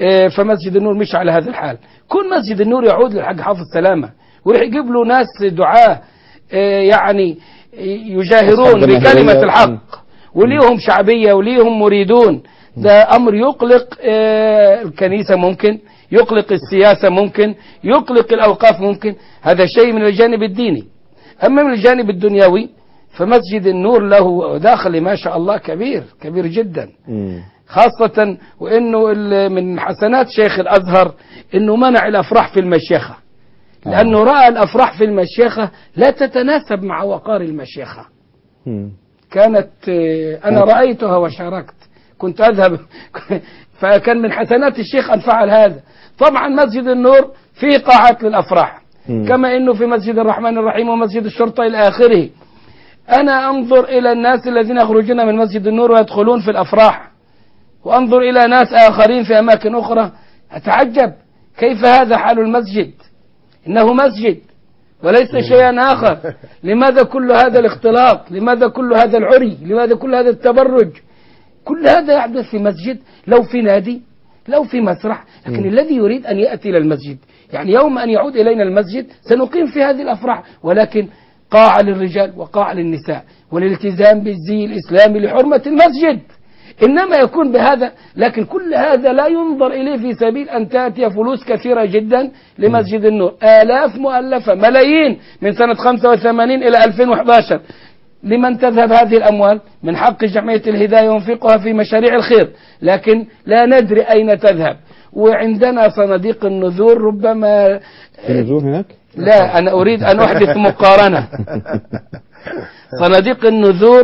فمسجد النور مش على هذا الحال. كون مسجد النور يعود للحاج حافظ سلامة ويروح يجيب له ناس دعاة يعني يجاهرون بكلمة الحق وليهم شعبية وليهم مريدون، ده أمر يقلق الكنيسة، ممكن يقلق السياسة، ممكن يقلق الأوقاف، ممكن. هذا شيء من الجانب الديني. أما من الجانب الدنيوي فمسجد النور له داخل ما شاء الله كبير كبير جدا، خاصة وإنه من حسنات شيخ الأزهر إنه منع الأفراح في المشيخة، لأنه رأى الأفراح في المشيخة لا تتناسب مع وقار المشيخة. كانت أنا رأيتها وشاركت، كنت أذهب فكان من حسنات الشيخ أن فعل هذا. طبعا مسجد النور فيه قاعات للأفراح، كما إنه في مسجد الرحمن الرحيم ومسجد الشرطة إلى آخره. أنا أنظر إلى الناس الذين يخرجون من مسجد النور ويدخلون في الأفراح، وأنظر إلى ناس آخرين في أماكن أخرى، أتعجب كيف هذا حال المسجد. إنه مسجد وليس شيئا آخر. لماذا كل هذا الاختلاط؟ لماذا كل هذا العري؟ لماذا كل هذا التبرج؟ كل هذا يحدث في مسجد، لو في نادي، لو في مسرح. لكن الذي يريد أن يأتي إلى المسجد، يعني يوم أن يعود إلينا المسجد سنقيم في هذه الأفراح، ولكن قاعة للرجال وقاعة للنساء، والالتزام بالزي الإسلامي لحرمة المسجد، إنما يكون بهذا. لكن كل هذا لا ينظر إليه في سبيل أن تأتي فلوس كثيرة جدا لمسجد النور، آلاف مؤلفة، ملايين من سنة 85 إلى 2011. لمن تذهب هذه الأموال؟ من حق جمعية الهداية ينفقها في مشاريع الخير، لكن لا ندري أين تذهب. وعندنا صناديق النذور، ربما في نذور هناك؟ لا، أنا أريد أن أحدث مقارنة. صناديق النذور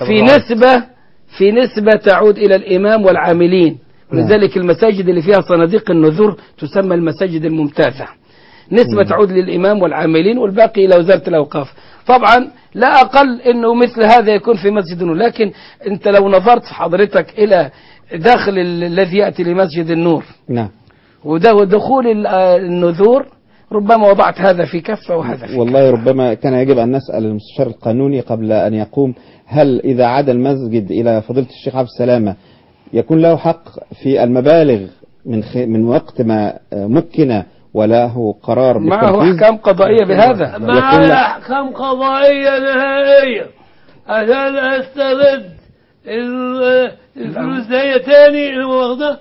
في نسبة تعود إلى الإمام والعاملين، ولذلك المساجد اللي فيها صناديق النذور تسمى المساجد الممتازة. نسبة تعود للإمام والعاملين والباقي إلى وزارة الأوقاف. طبعا لا أقل أنه مثل هذا يكون في مسجد النور، لكن أنت لو نظرت حضرتك إلى داخل الذي يأتي لمسجد النور ودخول النذور، ربما وضعت هذا في كفة وهذا في والله ربما كان يجب أن نسأل المستشار القانوني قبل أن يقوم، هل إذا عاد المسجد إلى فضيلة الشيخ عبد السلامة يكون له حق في المبالغ من وقت ما مكن وله قرار معه أحكام قضائية بهذا؟ معه أحكام قضائية نهائية عشان أسترد الفلوس دي تاني اللي واخدها،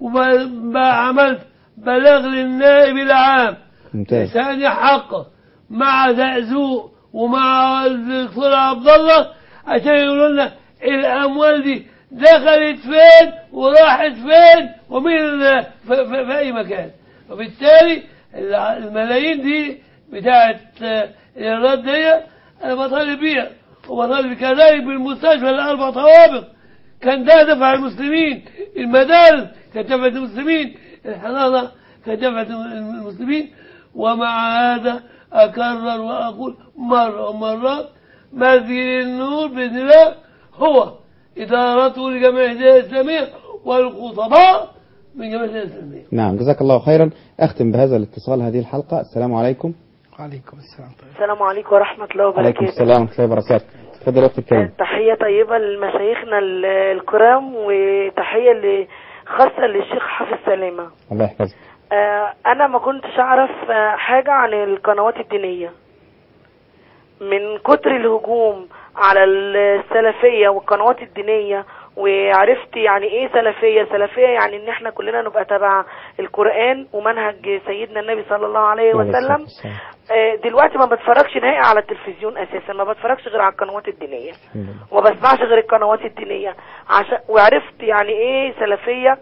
وعملت بلاغ للنائب العام ثاني حقه مع زقزوق ومع الدكتور عبد الله عشان يقولوا لنا الأموال دي دخلت فين وراحت فين ومين في أي مكان. وبالتالي الملايين دي بتاعت الإيرادات دي أنا بطالب بيها، وبطالب كذلك بالمستشفى الأربع طوابق كان ده دفع المسلمين، المدارس كانت دفعت المسلمين، الحضانة كانت دفعت المسلمين. ومع هذا أكرر وأقول مرة ومرات مسجد النور بإذن الله هو إدارته لجمعية الهداية الإسلامية والخطباء من جمعية الهداية الإسلامية. نعم، جزاك الله خيرا. أختم بهذا الاتصال هذه الحلقة. السلام عليكم. وعليكم السلام. السلام عليكم ورحمة الله وبركاته. عليكم السلام ورحمة الله وبركاته. تفضل أختي الكريمة. تحية طيبة لمشايخنا الكرام، وتحية خاصة للشيخ حافظ سلامة. الله يحفظك. أنا ما كنتش أعرف حاجة عن القنوات الدينية، من كتر الهجوم على السلفية والقنوات الدينية، وعرفت يعني ايه سلفية يعني ان احنا كلنا نبقى تبع القرآن ومنهج سيدنا النبي صلى الله عليه وسلم. دلوقتي ما بتفرجش نهائي على التلفزيون اساسا، ما بتفرجش غير على القنوات الدينية وما بسمعش غير القنوات الدينية، وعرفت يعني ايه سلفية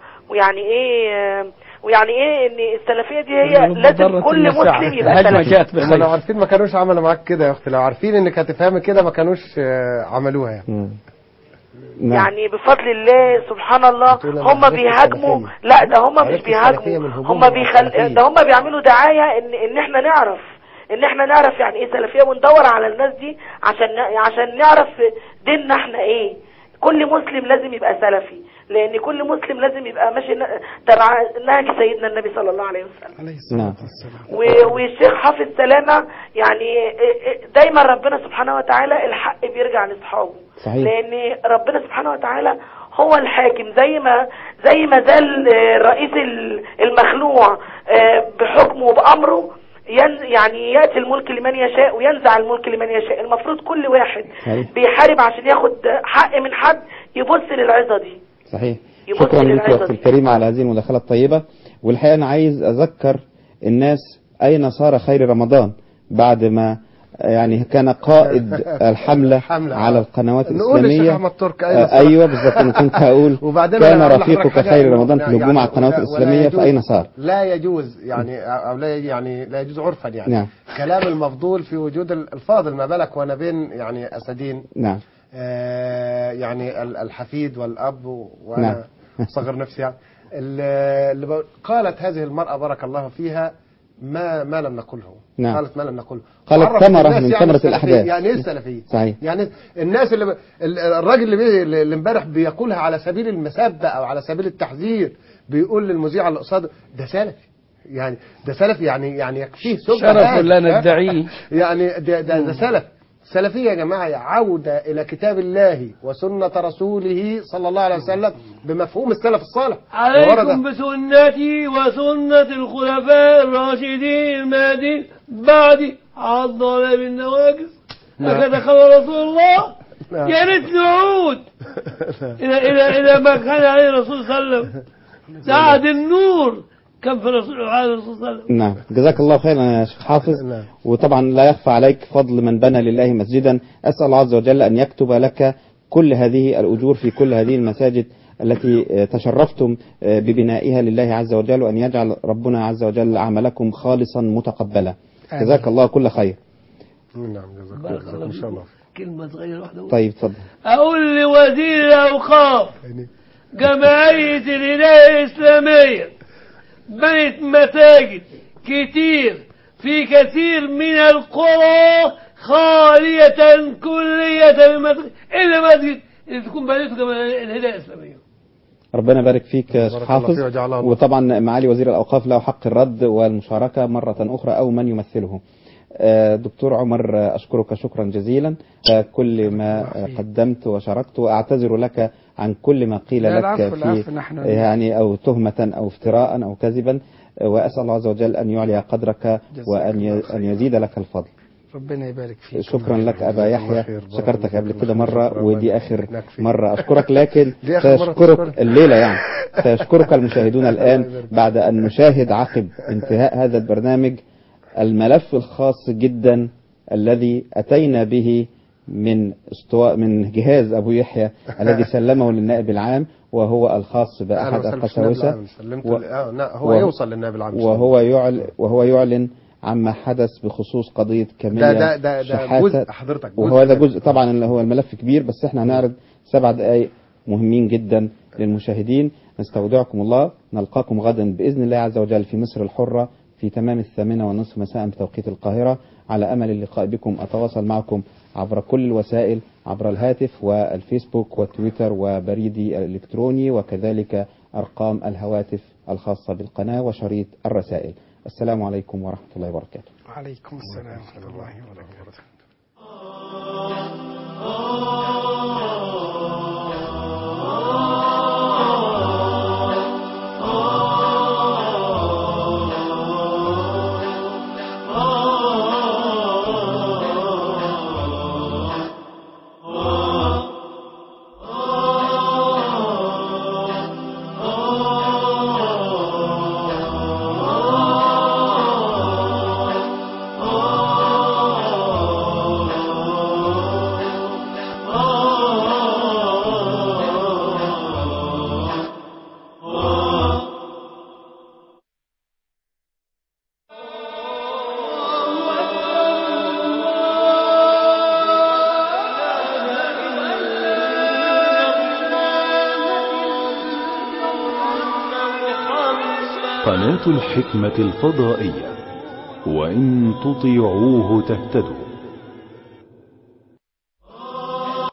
ويعني ايه ان السلفية دي هي لازم كل مسلم يبقى سلفي. لو عارفين ما كانوش عملوا معاك كده يا اختي، لو عارفين انك هتفهمي كده ما كانوش عملوها يعني. يعني بفضل الله سبحان الله هم بيهاجموا، لا ده هم مش بيهاجموا، ده هم بيعملوا دعاية ان احنا نعرف يعني ايه سلفية، وندور على الناس دي عشان نعرف ديننا احنا ايه. كل مسلم لازم يبقى سلفي، لان كل مسلم لازم يبقى ماشي تبع نهج سيدنا النبي صلى الله عليه وسلم. والشيخ حافظ سلامة يعني دايما ربنا سبحانه وتعالى الحق بيرجع لاصحابه، لان ربنا سبحانه وتعالى هو الحاكم، زي ما زال الرئيس المخلوع بحكمه وبأمره يعني يأتي الملك لمن يشاء وينزع الملك لمن يشاء. المفروض كل واحد بيحارب عشان ياخد حق من حد يبص للعظة دي. صحيح. شكرا لك يا أختي الكريمة على هذه المداخلة الطيبة. والحقيقة أنا عايز أذكر الناس أين صار خير رمضان بعد ما يعني كان قائد الحملة على القنوات الإسلامية. أيوة بالضبط، أنا كنت هقول كان رفيقك خير رمضان في الهجوم على القنوات الإسلامية، فأين صار؟ لا يجوز أو لا يجوز عرفا نعم. كلام المفضول في وجود الفاضل، ما بالك وأنا بين يعني أسدين. نعم. يعني الحفيد والأب وأنا صغر نفسي يعني. اللي قالت هذه المرأة بارك الله فيها ما لم نقله. نعم. قالت ما لم نقله. قالت ثمرة من ثمرة الأحداث. يعني ايه السلفية؟ صحيح. يعني الناس الراجل اللي امبارح بيقولها على سبيل المسابة أو على سبيل التحذير، بيقول للمذيع اللي قصاده ده سلفي. يعني ده سلفي، يعني يكفيه شرف لا ندعيه. يعني ده سلف. السلفية يا جماعة عودة إلى كتاب الله وسنة رسوله صلى الله عليه وسلم بمفهوم السلف الصالح. عليكم بسنتي وسنة الخلفاء الراشدين المهديين بعدي عضنا بالنواجذ. هكذا قال رسول الله. يا ريت نعود إلى ما كان عليه الرسول صلى الله عليه وسلم. سعد النور كم في الرسول صلى الله عليه وسلم. نعم، جزاك الله خيرا يا شيخ حافظ. وطبعا لا يخفى عليك فضل من بنى لله مسجدا. أسأل الله عز وجل أن يكتب لك كل هذه الأجور في كل هذه المساجد التي تشرفتم ببنائها لله عز وجل، وأن يجعل ربنا عز وجل عملكم خالصا متقبلا. جزاك الله كل خير. نعم جزاك الله إن شاء الله. كلمة صغيرة واحدة. طيب اتفضل. أقول لوزير الأوقاف جمعية الهداية الإسلامية بنت مساجد كتير في كثير من القرى خالية كلية إلا مسجد اللي تكون بنيته الهداية الإسلامية. ربنا يبارك فيك يا شيخ حافظ. وطبعا معالي وزير الأوقاف له حق الرد والمشاركة مرة أخرى أو من يمثله. دكتور عمر أشكرك شكرا جزيلا كل ما قدمت وشاركت، وأعتذر لك عن كل ما قيل لك في يعني أو تهمة أو افتراء أو كذبا، وأسأل الله عز وجل أن يعلي قدرك وأن يزيد لك الفضل. ربنا يبارك فيك. شكرا لك أبا يحيى، شكرتك قبل كده مرة ودي آخر مرة أشكرك، لكن سأشكرك الليلة يعني سيشكرك المشاهدون الآن بعد أن نشاهد عقب انتهاء هذا البرنامج الملف الخاص جدا الذي أتينا به من جهاز أبو يحيى الذي سلمه للنائب العام، وهو الخاص بأحد القساوسة. هو يوصل للنائب العام وهو يعلن عما حدث بخصوص قضية كاميليا ده جزء حضرتك، وهو ده جزء طبعا اللي هو الملف كبير، بس احنا هنعرض 7 دقائق مهمين جدا للمشاهدين. نستودعكم الله، نلقاكم غدا بإذن الله عز وجل في مصر الحرة في تمام 8:30 مساء بتوقيت القاهرة. على أمل اللقاء بكم أتواصل معكم عبر كل الوسائل، عبر الهاتف والفيسبوك والتويتر وبريدي الإلكتروني، وكذلك أرقام الهواتف الخاصة بالقناة وشريط الرسائل. السلام عليكم ورحمة الله وبركاته. وعليكم السلام ورحمة الله وبركاته. قناة الحكمة الفضائية، وإن تطيعوه تهتدوا.